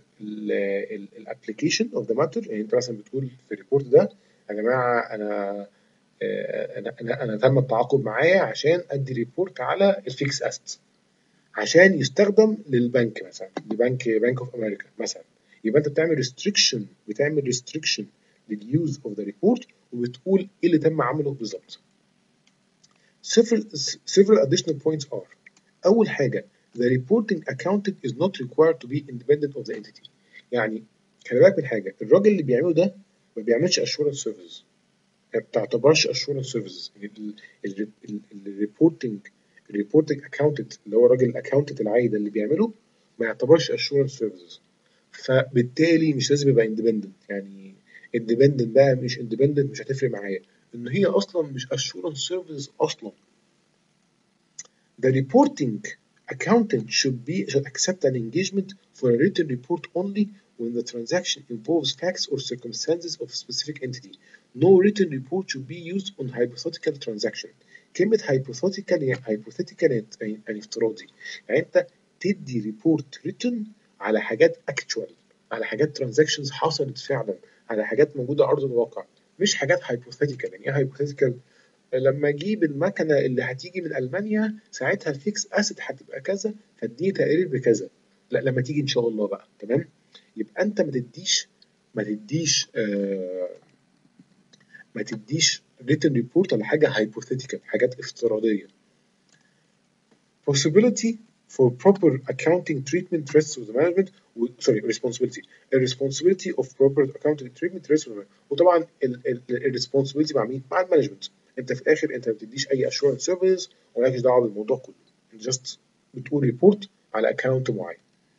الابلكيشن of the matter. يعني انت مثلا بتقول في الريبورت ده يا جماعه انا آه، انا انا انا تم التعاقد معايا عشان ادي ريبورت على الفيكس اسيتس عشان يستخدم للبنك مثلا، لبنك بنك اوف امريكا مثلا. يبقى انت بتعمل ريستريكشن بتعمل ريستريكشن لليوز اوف ذا ريبورت، وبتقول ايه اللي تم عمله بالظبط. several several additional points are: اول حاجه the reporting accountant is not required to be independent of the entity. يعني خلي بالك من حاجه، الراجل اللي بيعمله ده ما بيعملش assurance services، ما بتعتبرش assurance services. الريبورتنج الريبورتنج اكاونتنت اللي هو الراجل الاكاونتنت العادي ده اللي بيعمله ما يعتبرش assurance services، فبالتالي مش لازم يبقى independent. يعني independent بقى مش independent مش هتفرق معايا، ان هي اصلا مش assurance services اصلا. The reporting accountant should be should accept an engagement for a written report only when the transaction involves facts or circumstances of a specific entity. No written report should be used on hypothetical transaction. كلمة hypothetical يعني hypothetical يعني يعني افتراضي. يعني أنت تدي ريبورت written على حاجات actual، على حاجات transactions حصلت فعلا، على حاجات موجودة على أرض الواقع، مش حاجات hypothetical. يعني إيه hypothetical؟ لما اجيب المكنه اللي هتيجي من المانيا ساعتها الفيكس اسيد هتبقى كذا، فاديني تقرير بكذا. لا، لما تيجي ان شاء الله بقى. تمام. يبقى انت ما تديش ما تديش آه ما تديش written report على حاجه hypothetical، حاجات افتراضيه. possibility for proper accounting treatment rests with the management و... sorry responsibility the responsibility of proper accounting treatment rests with the management. وطبعا ال responsibility مع مين؟ مع المانجمنت. انت في الاخر انت ما بتديش اي assurance service ومالكش دعوه بالموضوع كله، انت just بتقول ريبورت على اكونت معين.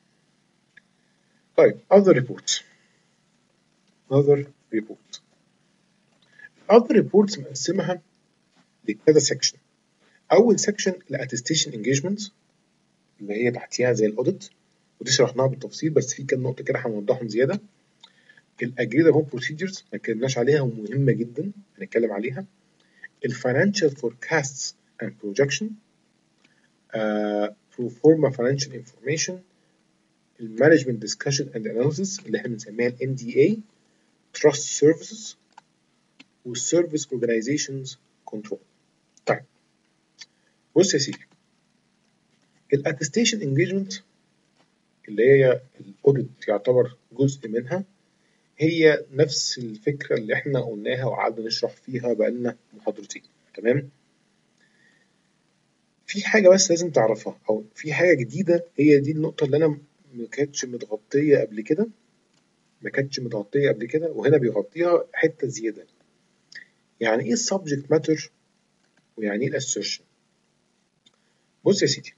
طيب other reports other reports other reports مقسمها لكذا سكشن. اول سكشن الاتستيشن انجيجمنت اللي هي تحتيها زي الاوديت، ودي شرحناها بالتفصيل بس في كام نقطه كده هنوضحهم زياده. الاجريد ابون بروسيدجرز ما اتكلمناش عليها ومهمه جدا هنتكلم عليها. الفاينانشال فوركاستس اند بروجكشن، برو فورما فاينانشال انفورميشن، المانجمنت ديسكشن اند اناليسيس اللي احنا بنسميها الان دي اي، تراست سيرفيسز، والسيرفيس اورجانيزيشنز كنترول. طيب بص يا سيدي، الاتستيشن انجيجمنت اللي هي الاوديت يعتبر جزء منها، هي نفس الفكره اللي احنا قلناها وقعدنا نشرح فيها بقالنا محاضرتين. تمام. في حاجه بس لازم تعرفها، او في حاجه جديده، هي دي النقطه اللي انا ما كانتش متغطيه قبل كده ما كانتش متغطيه قبل كده وهنا بيغطيها حته زياده. يعني ايه السبجكت ماتر ويعني ايه الاسيرشن؟ بص يا سيدي،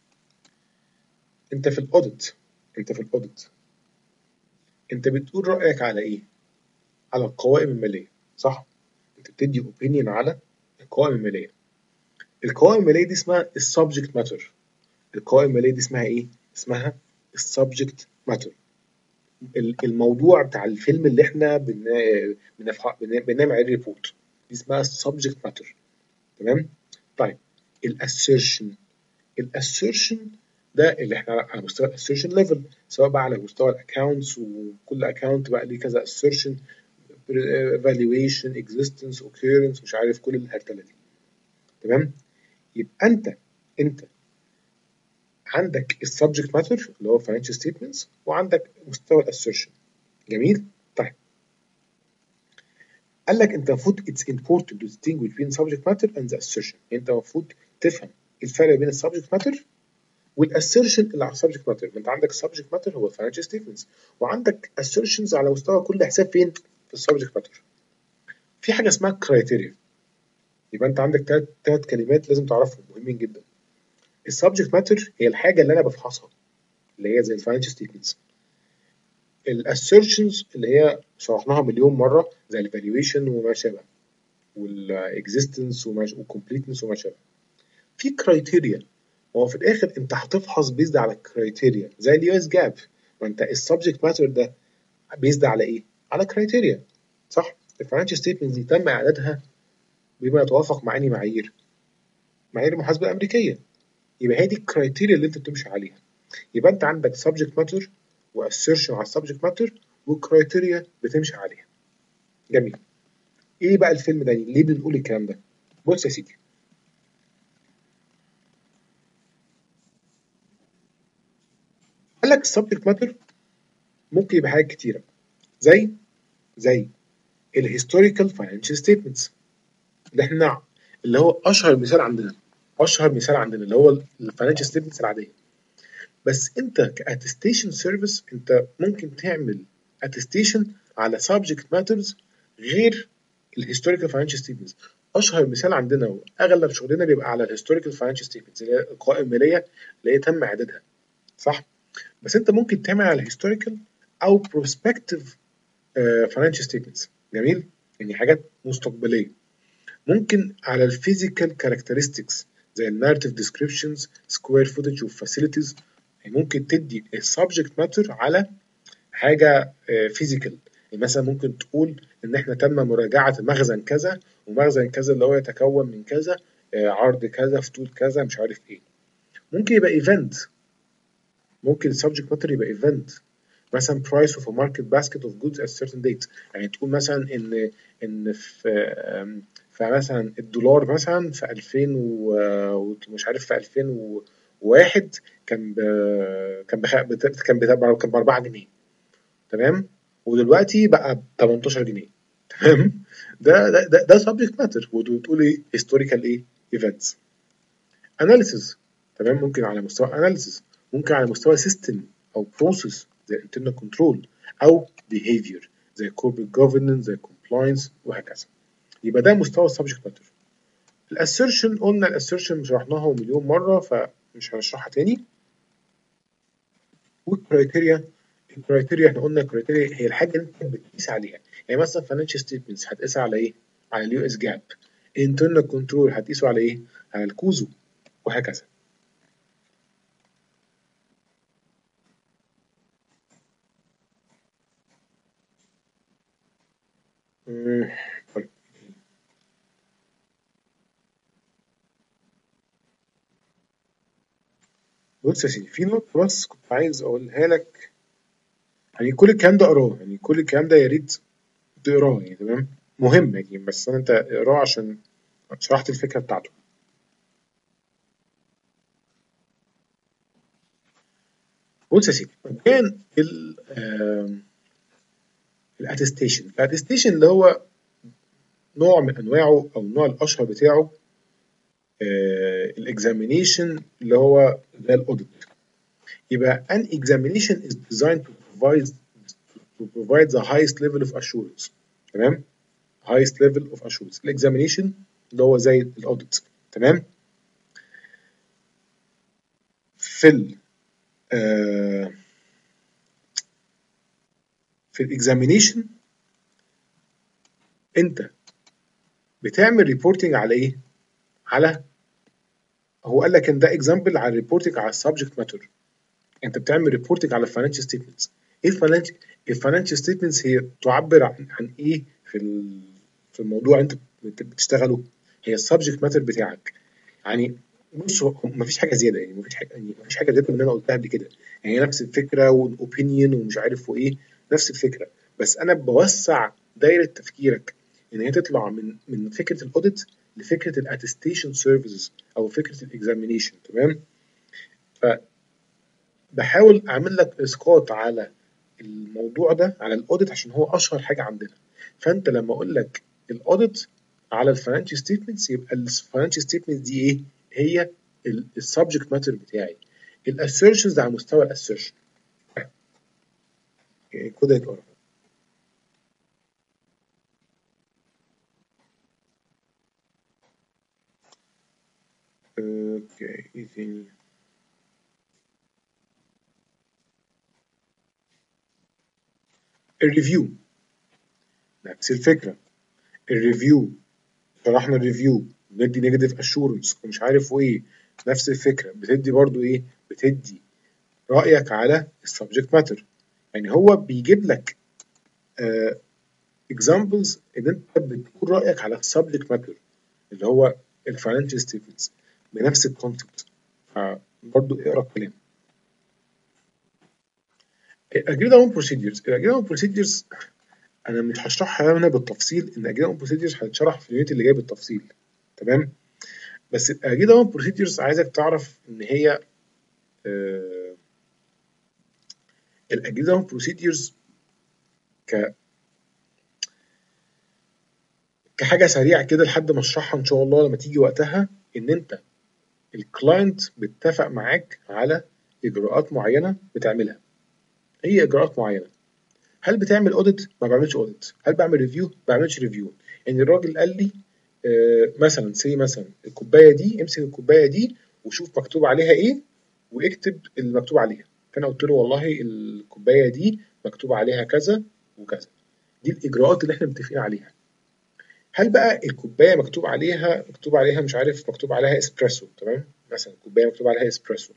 انت في الاوديت انت في الاوديت انت بتقول رايك على ايه؟ على القوائم الماليه، صح؟ انت بتدي اوبينيون على القوائم الماليه. القوائم الماليه دي اسمها السبجكت ماتر. القوائم الماليه دي اسمها ايه؟ اسمها السبجكت ماتر. الموضوع بتاع الفيلم اللي احنا بنعمل عليه ريبورت دي اسمها السبجكت ماتر. تمام. طيب الاسيرشن الاسيرشن ده اللي احنا على مستوى الاسيرشن ليفل، سواء بقى على مستوى الاكونتس، وكل اكونت بقى ليه كذا اسيرشن، valuation existence occurrence مش عارف كل الهرتله دي. تمام. يبقى انت انت عندك السبجكت ماتر اللي هو financial statements، وعندك مستوى الاسيرشن. جميل. طيب قال لك انت المفروض it's important to distinguish between subject matter and the assertion. انت المفروض تفهم الفرق بين السبجكت ماتر والاسيرشن اللي على السبجكت ماتر. انت عندك السبجكت ماتر هو financial statements، وعندك assertions على مستوى كل حساب فين؟ في السبجكت ماتر. في حاجه اسمها كرايتيريا. يبقى انت عندك ثلاث ثلاث كلمات لازم تعرفهم مهمين جدا. السبجكت ماتر هي الحاجه اللي انا بفحصها اللي هي زي الفاينانشال ستيتمنتس. الاسيرشنز اللي هي شرحناها مليون مره زي الفالويشن وما شابه، والاكزيستنس والكومبليتنس وما شابه. في كرايتيريا، هو في الاخر انت هتفحص بيزد على الكرايتيريا زي اليو اس جاب. وانت السبجكت ماتر ده بيزد على ايه؟ على كرايتيريا، صح؟ الفاينانشال ستيتمنتس دي تم اعدادها بما يتوافق مع انهي معايير؟ معايير المحاسبه الامريكيه. يبقى هي دي الكرايتيريا اللي انت بتمشي عليها. يبقى انت عندك سبجكت ماتر واسيرشن على السبجكت ماتر وكرايتيريا بتمشي عليها. جميل. ايه بقى الفيلم ده؟ ليه بنقول الكلام ده؟ بص يا سيدي، قال لك السبجكت ماتر ممكن يبقى حاجات كتيره، زي زي الهيستوريكال فاينانشال ستيتمنتس، اللي احنا اللي هو اشهر مثال عندنا، اشهر مثال عندنا اللي هو الفاينانشال ستيتمنتس العاديه. بس انت كاتستيشن سيرفيس انت ممكن تعمل اتستيشن على سبجكت ماترز غير الهيستوريكال فاينانشال ستيتمنتس. اشهر مثال عندنا واغلب شغلنا بيبقى على الهيستوريكال فاينانشال ستيتمنتس اللي هي القوائم الماليه اللي هي تم اعدادها، صح؟ بس انت ممكن تعمل على الهيستوريكال او بروسبكتيف فاينانشال ستيتمنتس، جميل؟ يعني حاجات مستقبليه. ممكن على الفيزيكال كاركترستكس زي الناريتيف ديسكريبشنز، سكوير فوتج اوف فاسيلتيز. ممكن تدي السبجكت ماتر على حاجه فيزيكال، يعني مثلا ممكن تقول ان احنا تم مراجعه مخزن كذا، ومخزن كذا اللي هو يتكون من كذا، آه، عرض كذا، فطول كذا، مش عارف ايه. ممكن يبقى ايفنت، ممكن السبجكت ماتر يبقى ايفنت، مثلا price of a market basket of goods at certain date. يعني تقول مثلا ان ان في آم، فمثلا الدولار مثلا في ألفين ومش عارف في ألفين وواحد كان ب... كان بخ... بت... كان بت... كان ب أربعة جنيه، تمام؟ ودلوقتي بقى ب تمنتاشر جنيه، تمام؟ ده ده ده, ده subject matter، وتقول ايه historical ايه events. analysis، تمام؟ ممكن على مستوى analysis، ممكن على مستوى system او process زي internal control، او behavior زي corporate governance، زي compliance، وهكذا. يبقى ده مستوى السبجكت ماتر. الاسيرشن قلنا الاسيرشن شرحناها مليون مره فمش هنشرحها تاني. والكرايتيريا، الكرايتيريا احنا قلنا الكرايتيريا هي الحاجه اللي انت بتقيس عليها. يعني مثلا فاينانشال ستيتمنتس هتقيسها على ايه؟ على اليو اس جاب. internal كنترول هتقيسه على ايه؟ على الكوزو، وهكذا. مم، طيب. بص يا سيدي، في نقطة بس كنت عايز أقولها لك. يعني كل الكلام ده اقراه، يعني كل الكلام ده يا ريت تقراه، يعني تمام؟ مهم يعني، بس أنا أنت اقراه عشان شرحت الفكرة بتاعته. بص يا سيدي، مبدئيا ال الاتستيشن، الاتستيشن اللي هو نوع من أنواعه أو النوع الأشهر بتاعه الاكزامينيشن اللي هو زي الاوديت. يبقى an examination is designed to provide to provide the highest level of assurance، تمام؟ highest level of assurance الاكزامينيشن اللي هو زي الاوديت، تمام؟ في ال آه في الاكزامينيشن انت بتعمل ريبورتنج على ايه؟ على، هو قال لك ان ده اكزامبل على الريبورتنج على السبجكت ماتر. انت بتعمل ريبورتنج على الفاينانشال ستيتمنتس. ايه الفاينانشال الفاينانشال ستيتمنتس؟ هي تعبر عن, عن ايه في ال- في الموضوع انت بت- بتشتغله؟ هي السبجكت ماتر بتاعك. يعني بص، هو مفيش حاجه زياده، يعني مفيش حاجه، يعني مفيش حاجه زياده من اللي انا قلتها قبل كده. يعني هي نفس الفكره والاوبينيون ومش عارف وايه، نفس الفكره. بس انا بوسع دايره تفكيرك ان هي تطلع من من فكره الاوديت لفكره الاتستيشن سيرفيسز او فكره الاكزامينيشن، تمام؟ فبحاول اعمل لك اسقاط على الموضوع ده، على الاوديت، عشان هو اشهر حاجه عندنا. فانت لما اقول لك الاوديت على الفاينانشال ستيتمنتس، يبقى الفاينانشال ستيتمنتس دي ايه؟ هي السبجكت ماتر بتاعي. الاسيرشنز على مستوى الاسيرشن، يعني كده يتقرا. اوكي، ايه تاني؟ الريفيو، نفس الفكره. الريفيو، شرحنا الريفيو، ندي نيجاتيف اشورنس ومش عارف وايه. نفس الفكره، بتدي برضو ايه؟ بتدي رايك على السبجكت ماتر. يعني هو بيجيب لك اكزامبلز ان انت بتقول رايك على السبجكت ماتر اللي هو الفاينانشال ستيتمنتس بنفس الكونسبت. فبرضه اقرا الكلام. الاجريد اون بروسيدجرز، الاجريد اون بروسيدجرز انا مش هشرحها هنا بالتفصيل، ان اجريد اون بروسيدجرز هتشرح في اليونت اللي جاي بالتفصيل، تمام. بس الاجريد اون بروسيدجرز عايزك تعرف ان هي آه الاجريد اون بروسيدجرز ك كحاجه سريعه كده لحد ما اشرحها ان شاء الله لما تيجي وقتها، ان انت الكلاينت بيتفق معاك على اجراءات معينه بتعملها، هي اجراءات معينه. هل بتعمل اوديت؟ ما بعملش اوديت. هل بعمل ريفيو؟ ما بعملش ريفيو. يعني الراجل قال لي آه مثلا سي مثلا الكوبايه دي، امسك الكوبايه دي وشوف مكتوب عليها ايه واكتب اللي مكتوب عليها. فانا قلت له والله الكوبايه دي مكتوب عليها كذا وكذا، دي الاجراءات اللي احنا متفقين عليها. هل بقى الكوبايه مكتوب عليها مكتوب عليها مش عارف، مكتوب عليها اسبريسو، تمام، مثلا كوبايه مكتوب عليها اسبريسو،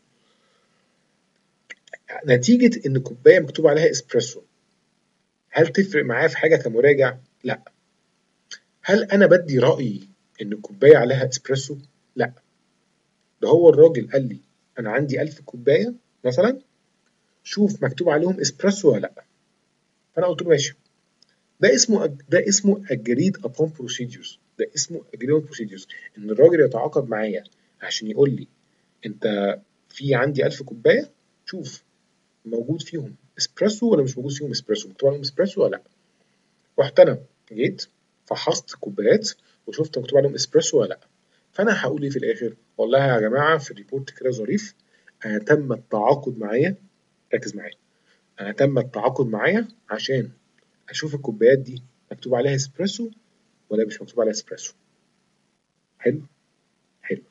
نتيجه ان كوبايه مكتوب عليها اسبريسو هل تفرق معايا في حاجه كمراجع؟ لا. هل انا بدي رايي ان الكوبايه عليها اسبريسو؟ لا. ده هو الراجل قال لي انا عندي ألف كوبايه مثلا، شوف مكتوب عليهم اسبريسو ولا لا. فانا قلت له ماشي. ده اسمه ده اسمه agreed upon procedures، ده اسمه agreed upon procedures، ان الراجل يتعاقد معايا عشان يقول لي انت في عندي ألف كوبايه، شوف موجود فيهم اسبريسو ولا مش موجود فيهم اسبريسو، مكتوب عليهم اسبريسو ولا لا. رحت انا جيت فحصت كوبايات وشفت مكتوب عليهم اسبريسو ولا لا. فانا هقول ايه في الاخر؟ والله يا جماعه في الريبورت كده ظريف، انا تم التعاقد معايا، ركز معايا، انا تم التعاقد معايا عشان اشوف الكوبايات دي مكتوب عليها اسبريسو ولا مش مكتوب عليها اسبريسو. حلو. حلو.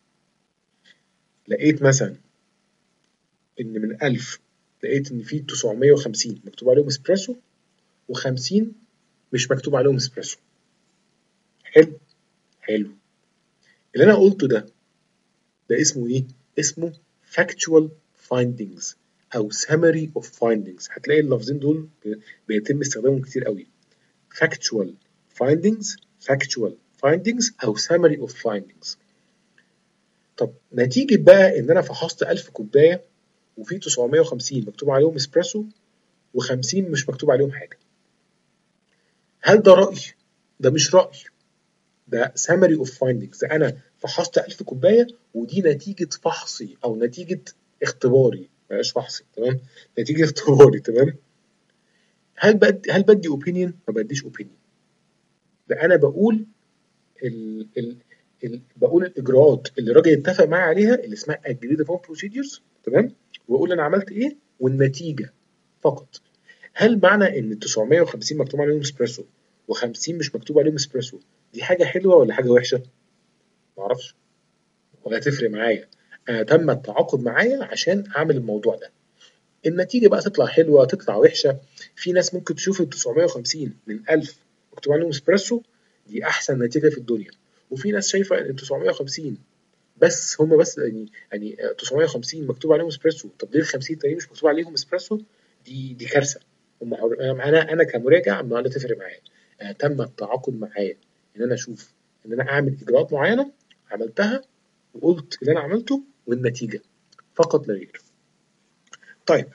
لقيت مثلا ان من ألف لقيت ان في تسعمية وخمسين مكتوب عليهم اسبريسو و50 مش مكتوب عليهم اسبريسو. حلو. حلو. اللي انا قلته ده ده اسمه ايه؟ اسمه factual findings او summary of findings. هتلاقي اللفظين دول بيتم استخدامهم كتير قوي. factual findings factual findings او summary of findings. طب نتيجة بقى ان انا فحصت ألف كوباية وفي تسعمية وخمسين مكتوب عليهم اسبريسو و50 مش مكتوب عليهم حاجة، هل ده رأي؟ ده مش رأي، ده summary of findings. ده انا فحصت ألف كوبايه ودي نتيجه فحصي او نتيجه اختباري، بلاش فحصي، تمام، نتيجه اختباري، تمام. هل بدي هل بدي اوبينيون؟ ما بديش اوبينيون. ده انا بقول ال ال ال بقول الاجراءات اللي الراجل اتفق معايا عليها اللي اسمها agreed upon procedures، تمام، واقول انا عملت ايه والنتيجه فقط. هل معنى ان تسعمية وخمسين مكتوب عليهم اسبريسو و50 مش مكتوب عليهم اسبريسو دي حاجه حلوه ولا حاجه وحشه؟ ما اعرفش، ولا تفرق معايا. انا تم التعاقد معايا عشان اعمل الموضوع ده. النتيجه بقى تطلع حلوه تطلع وحشه. في ناس ممكن تشوف ال تسعمية وخمسين من ألف مكتوب عليهم اسبريسو دي احسن نتيجه في الدنيا، وفي ناس شايفه ان تسعمية وخمسين بس هم بس يعني يعني تسعمية وخمسين مكتوب عليهم اسبريسو، طب ليه ال خمسين التانيين مش مكتوب عليهم اسبريسو؟ دي دي كارثه. هم حر... انا انا كمراجع ما لا تفرق معايا. أنا تم التعاقد معايا ان انا اشوف ان انا اعمل اجراءات معينه، عملتها وقلت اللي انا عملته والنتيجه فقط لا غير. طيب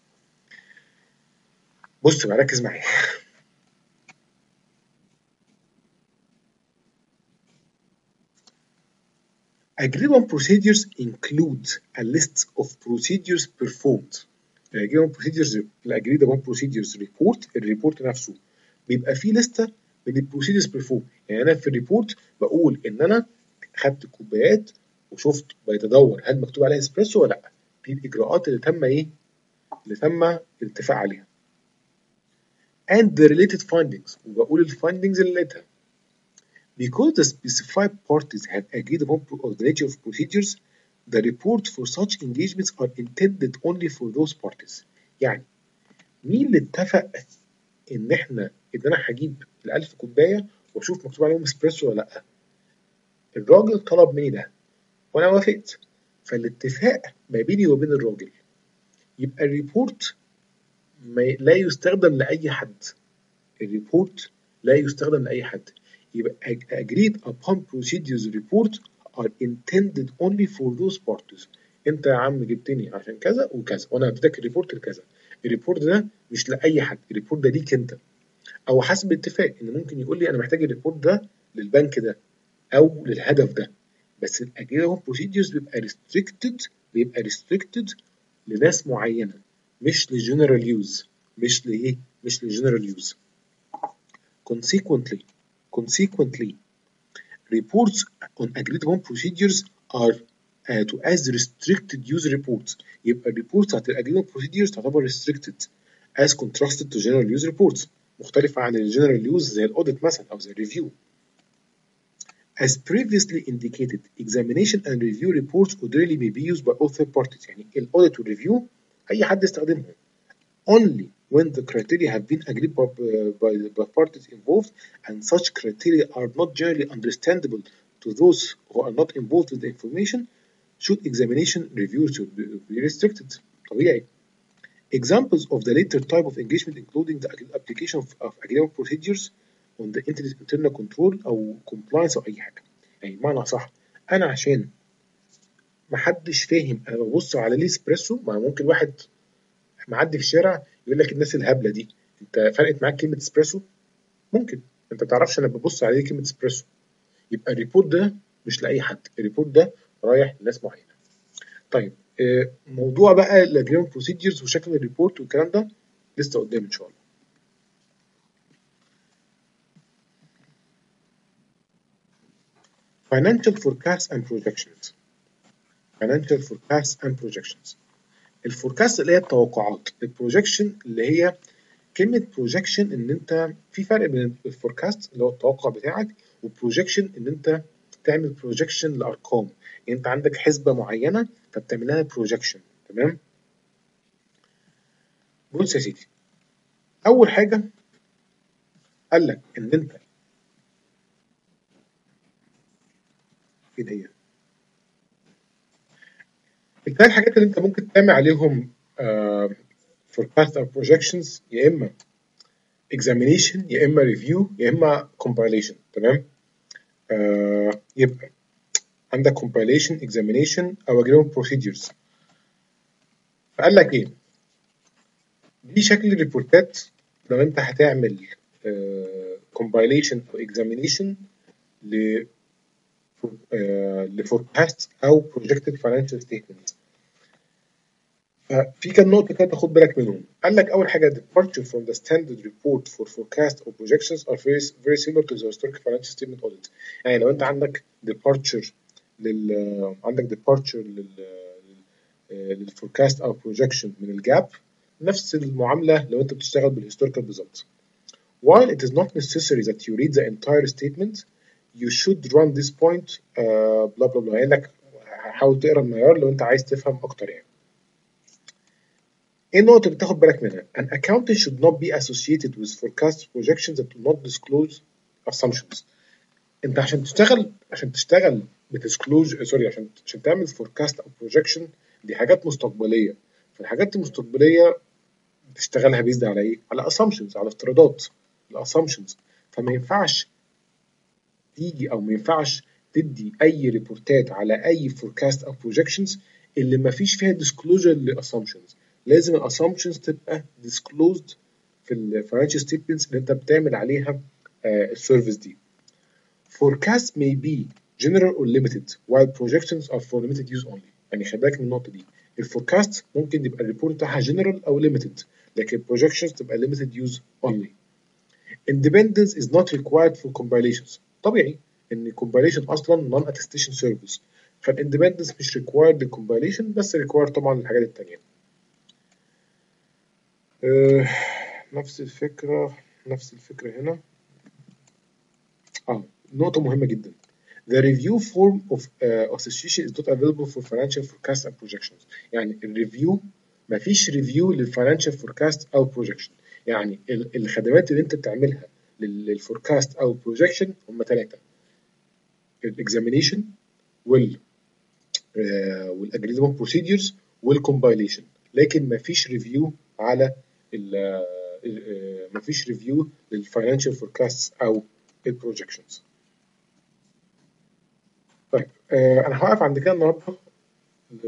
بص بقى ركز معايا. agreed on procedures include a list of procedures performed. agreed on procedures agreed on procedures report، الريبورت نفسه بيبقى فيه لستة من البروسيدرز بيرفورم. يعني انا في الريبورت بقول ان انا خدت كوبايات وشفت بيتدور هل مكتوب عليها اسبريسو ولا لا، دي الاجراءات اللي تم ايه اللي تم الاتفاق عليها. and the related findings، وبقول الفايندنجز اللي لقيتها. Because the specified parties have agreed upon the nature of procedures, the report for such engagements are intended only for those parties. يعني مين اللي اتفق ان احنا ان انا هجيب الألف كوبايه واشوف مكتوب عليهم اسبريسو ولا لا؟ الراجل طلب مني ده وانا وافقت، فالاتفاق ما بيني وبين الراجل. يبقى الريبورت لا يستخدم لاي حد. الريبورت لا يستخدم لاي حد. يبقى agreed upon procedures report are intended only for those parties. انت يا عم جبتني عشان كذا وكذا وانا اديتك الريبورت لكذا. الريبورت ده مش لاي حد، الريبورت ده ليك انت. او حسب اتفاق ان ممكن يقول لي انا محتاج الريبورت ده للبنك ده او للهدف ده، بس الاجريبل بروسيدجرز بيبقى ريستريكتد بيبقى ريستريكتد لناس معينه، مش لجنرال يوز، مش لايه مش لجنرال يوز. consequently consequently reports on agreed upon procedures are uh, to as restricted use reports. يبقى الريبورتس بتاعت agreed upon procedures تعتبر restricted as contrasted to general use reports، مختلفة عن الجنرال يوز زي الاوديت مثلا او زي الريفيو. As previously indicated, examination and review reports ordinarily may be used by all third parties. يعني الاوديت والريفيو اي حد يستخدمهم only when the criteria have been agreed by, by, by parties involved and such criteria are not generally understandable to those who are not involved with the information should examination review should be, be restricted. طبيعي. Examples of the later type of engagement including the application of, of agreement procedures on the internal control أو compliance أو أي حاجة. يعني بمعنى صح أنا عشان محدش فاهم أنا ببص على الاسبريسو، ما ممكن واحد معدي في الشارع يقول لك الناس الهبلة دي أنت فرقت معاك كلمة اسبريسو؟ ممكن أنت ما تعرفش أنا ببص على كلمة اسبريسو. يبقى الريبورت ده مش لأي حد، الريبورت ده رايح لناس معينة. طيب موضوع بقى الاجريمنت بروسيدجرز وشكل الريبورت والكلام ده لسه قدام ان شاء الله. financial forecasts and projections financial forecasts and projections الفوركاست اللي هي التوقعات، البروجكشن اللي هي كلمة بروجكشن ان انت في فرق بين الفوركاست اللي هو التوقع بتاعك والبروجكشن ان انت تعمل بروجكشن لارقام، يعني انت عندك حسبة معينة فبتعمل لها بروجكشن. تمام. بص يا سيدي، اول حاجة قال لك ان انت ايه ده الثلاث حاجات اللي انت ممكن تعمل عليهم فوركاست او بروجكشنز، يا اما examination يا اما ريفيو يا اما compilation. تمام. آه يبقى عندك compilation examination او agreement procedures. فقال لك ايه دي شكل الريبورتات لو انت هتعمل آه compilation او examination ل لفوركاست او projected financial statements. ففي كام نقطة كده تاخد بالك منهم. قال لك أول حاجة departure from the standard report for forecast or projections are very very similar to the historic financial statement audit. يعني لو أنت عندك departure لل عندك departure لل للفوركاست أو projection من الجاب، نفس المعاملة لو أنت بتشتغل بالهيستوريكال بالظبط. While it is not necessary that you read the entire statement, you should run this point بلا بلا بلا. يعني لك حاول تقرا المعيار لو أنت عايز تفهم أكتر. يعني ايه النقطة اللي بتاخد بالك منها؟ An accountant should not be associated with forecast projections that do not disclose assumptions. انت عشان تشتغل عشان تشتغل بتسكلوز سوري عشان عشان تعمل forecast او projection دي حاجات مستقبلية. فالحاجات المستقبلية بتشتغلها بيزد على ايه؟ على assumptions، على افتراضات الاسامبشنز. فما ينفعش تيجي او ما ينفعش تدي اي ريبورتات على اي forecast او projections اللي ما فيش فيها disclosure للاسامبشنز. لازم الاسامبشنز تبقى disclosed في الفاينانشال ستيتمنتس اللي انت بتعمل عليها السيرفيس دي. Forecast may be general or limited while projections are for limited use only. يعني خلي بالك من النقطة دي. الفوركاست ممكن يبقى الريبورت بتاعها general أو limited، لكن projections تبقى limited use only. Independence is not required for compilations. طبيعي إن compilation أصلا non attestation service، فالindependence مش required للcompilation بس required طبعا للحاجات التانية. أه نفس الفكرة نفس الفكرة هنا. اه نقطة مهمة جدا. The review form of uh, association is not available for financial forecast and projections. يعني الريفيو مفيش ريفيو للفاينانشال فوركاست او بروجكشن. يعني الخدمات اللي انت بتعملها للفوركاست او بروجكشن هم ثلاثة: الاكزامينيشن وال والاجريمنت بروسيدجرز والكومبايليشن، لكن مفيش ريفيو على مفيش ريفيو للفاينانشال فوركاست او البروجكشنز. طيب آه انا هوقف عند كده النهارده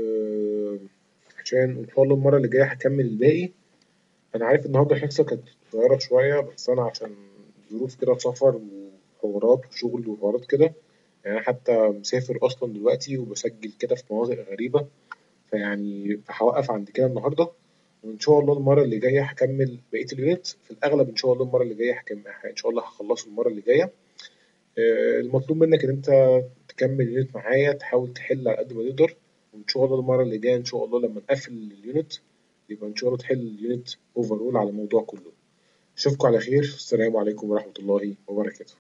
عشان ان شاء الله المره اللي جايه هكمل الباقي. انا عارف النهارده الحصه كانت قصيرة شوية، بس أنا عشان ظروف كده سفر وحوارات وشغل وحوارات كده، يعني أنا حتى مسافر أصلا دلوقتي وبسجل كده في مناطق غريبة، فيعني فهوقف عند كده النهاردة. وإن شاء الله المرة اللي جاية هكمل بقية اليونت، في الأغلب إن شاء الله المرة اللي جاية هكمل، إن شاء الله هخلصه المرة اللي جاية. آه، المطلوب منك إن أنت تكمل اليونت معايا، تحاول تحل على قد ما تقدر، وإن شاء الله المرة اللي جاية إن شاء الله لما نقفل اليونت يبقى إن شاء الله تحل اليونت أوفرول على الموضوع كله. أشوفكم على خير، السلام عليكم ورحمة الله وبركاته.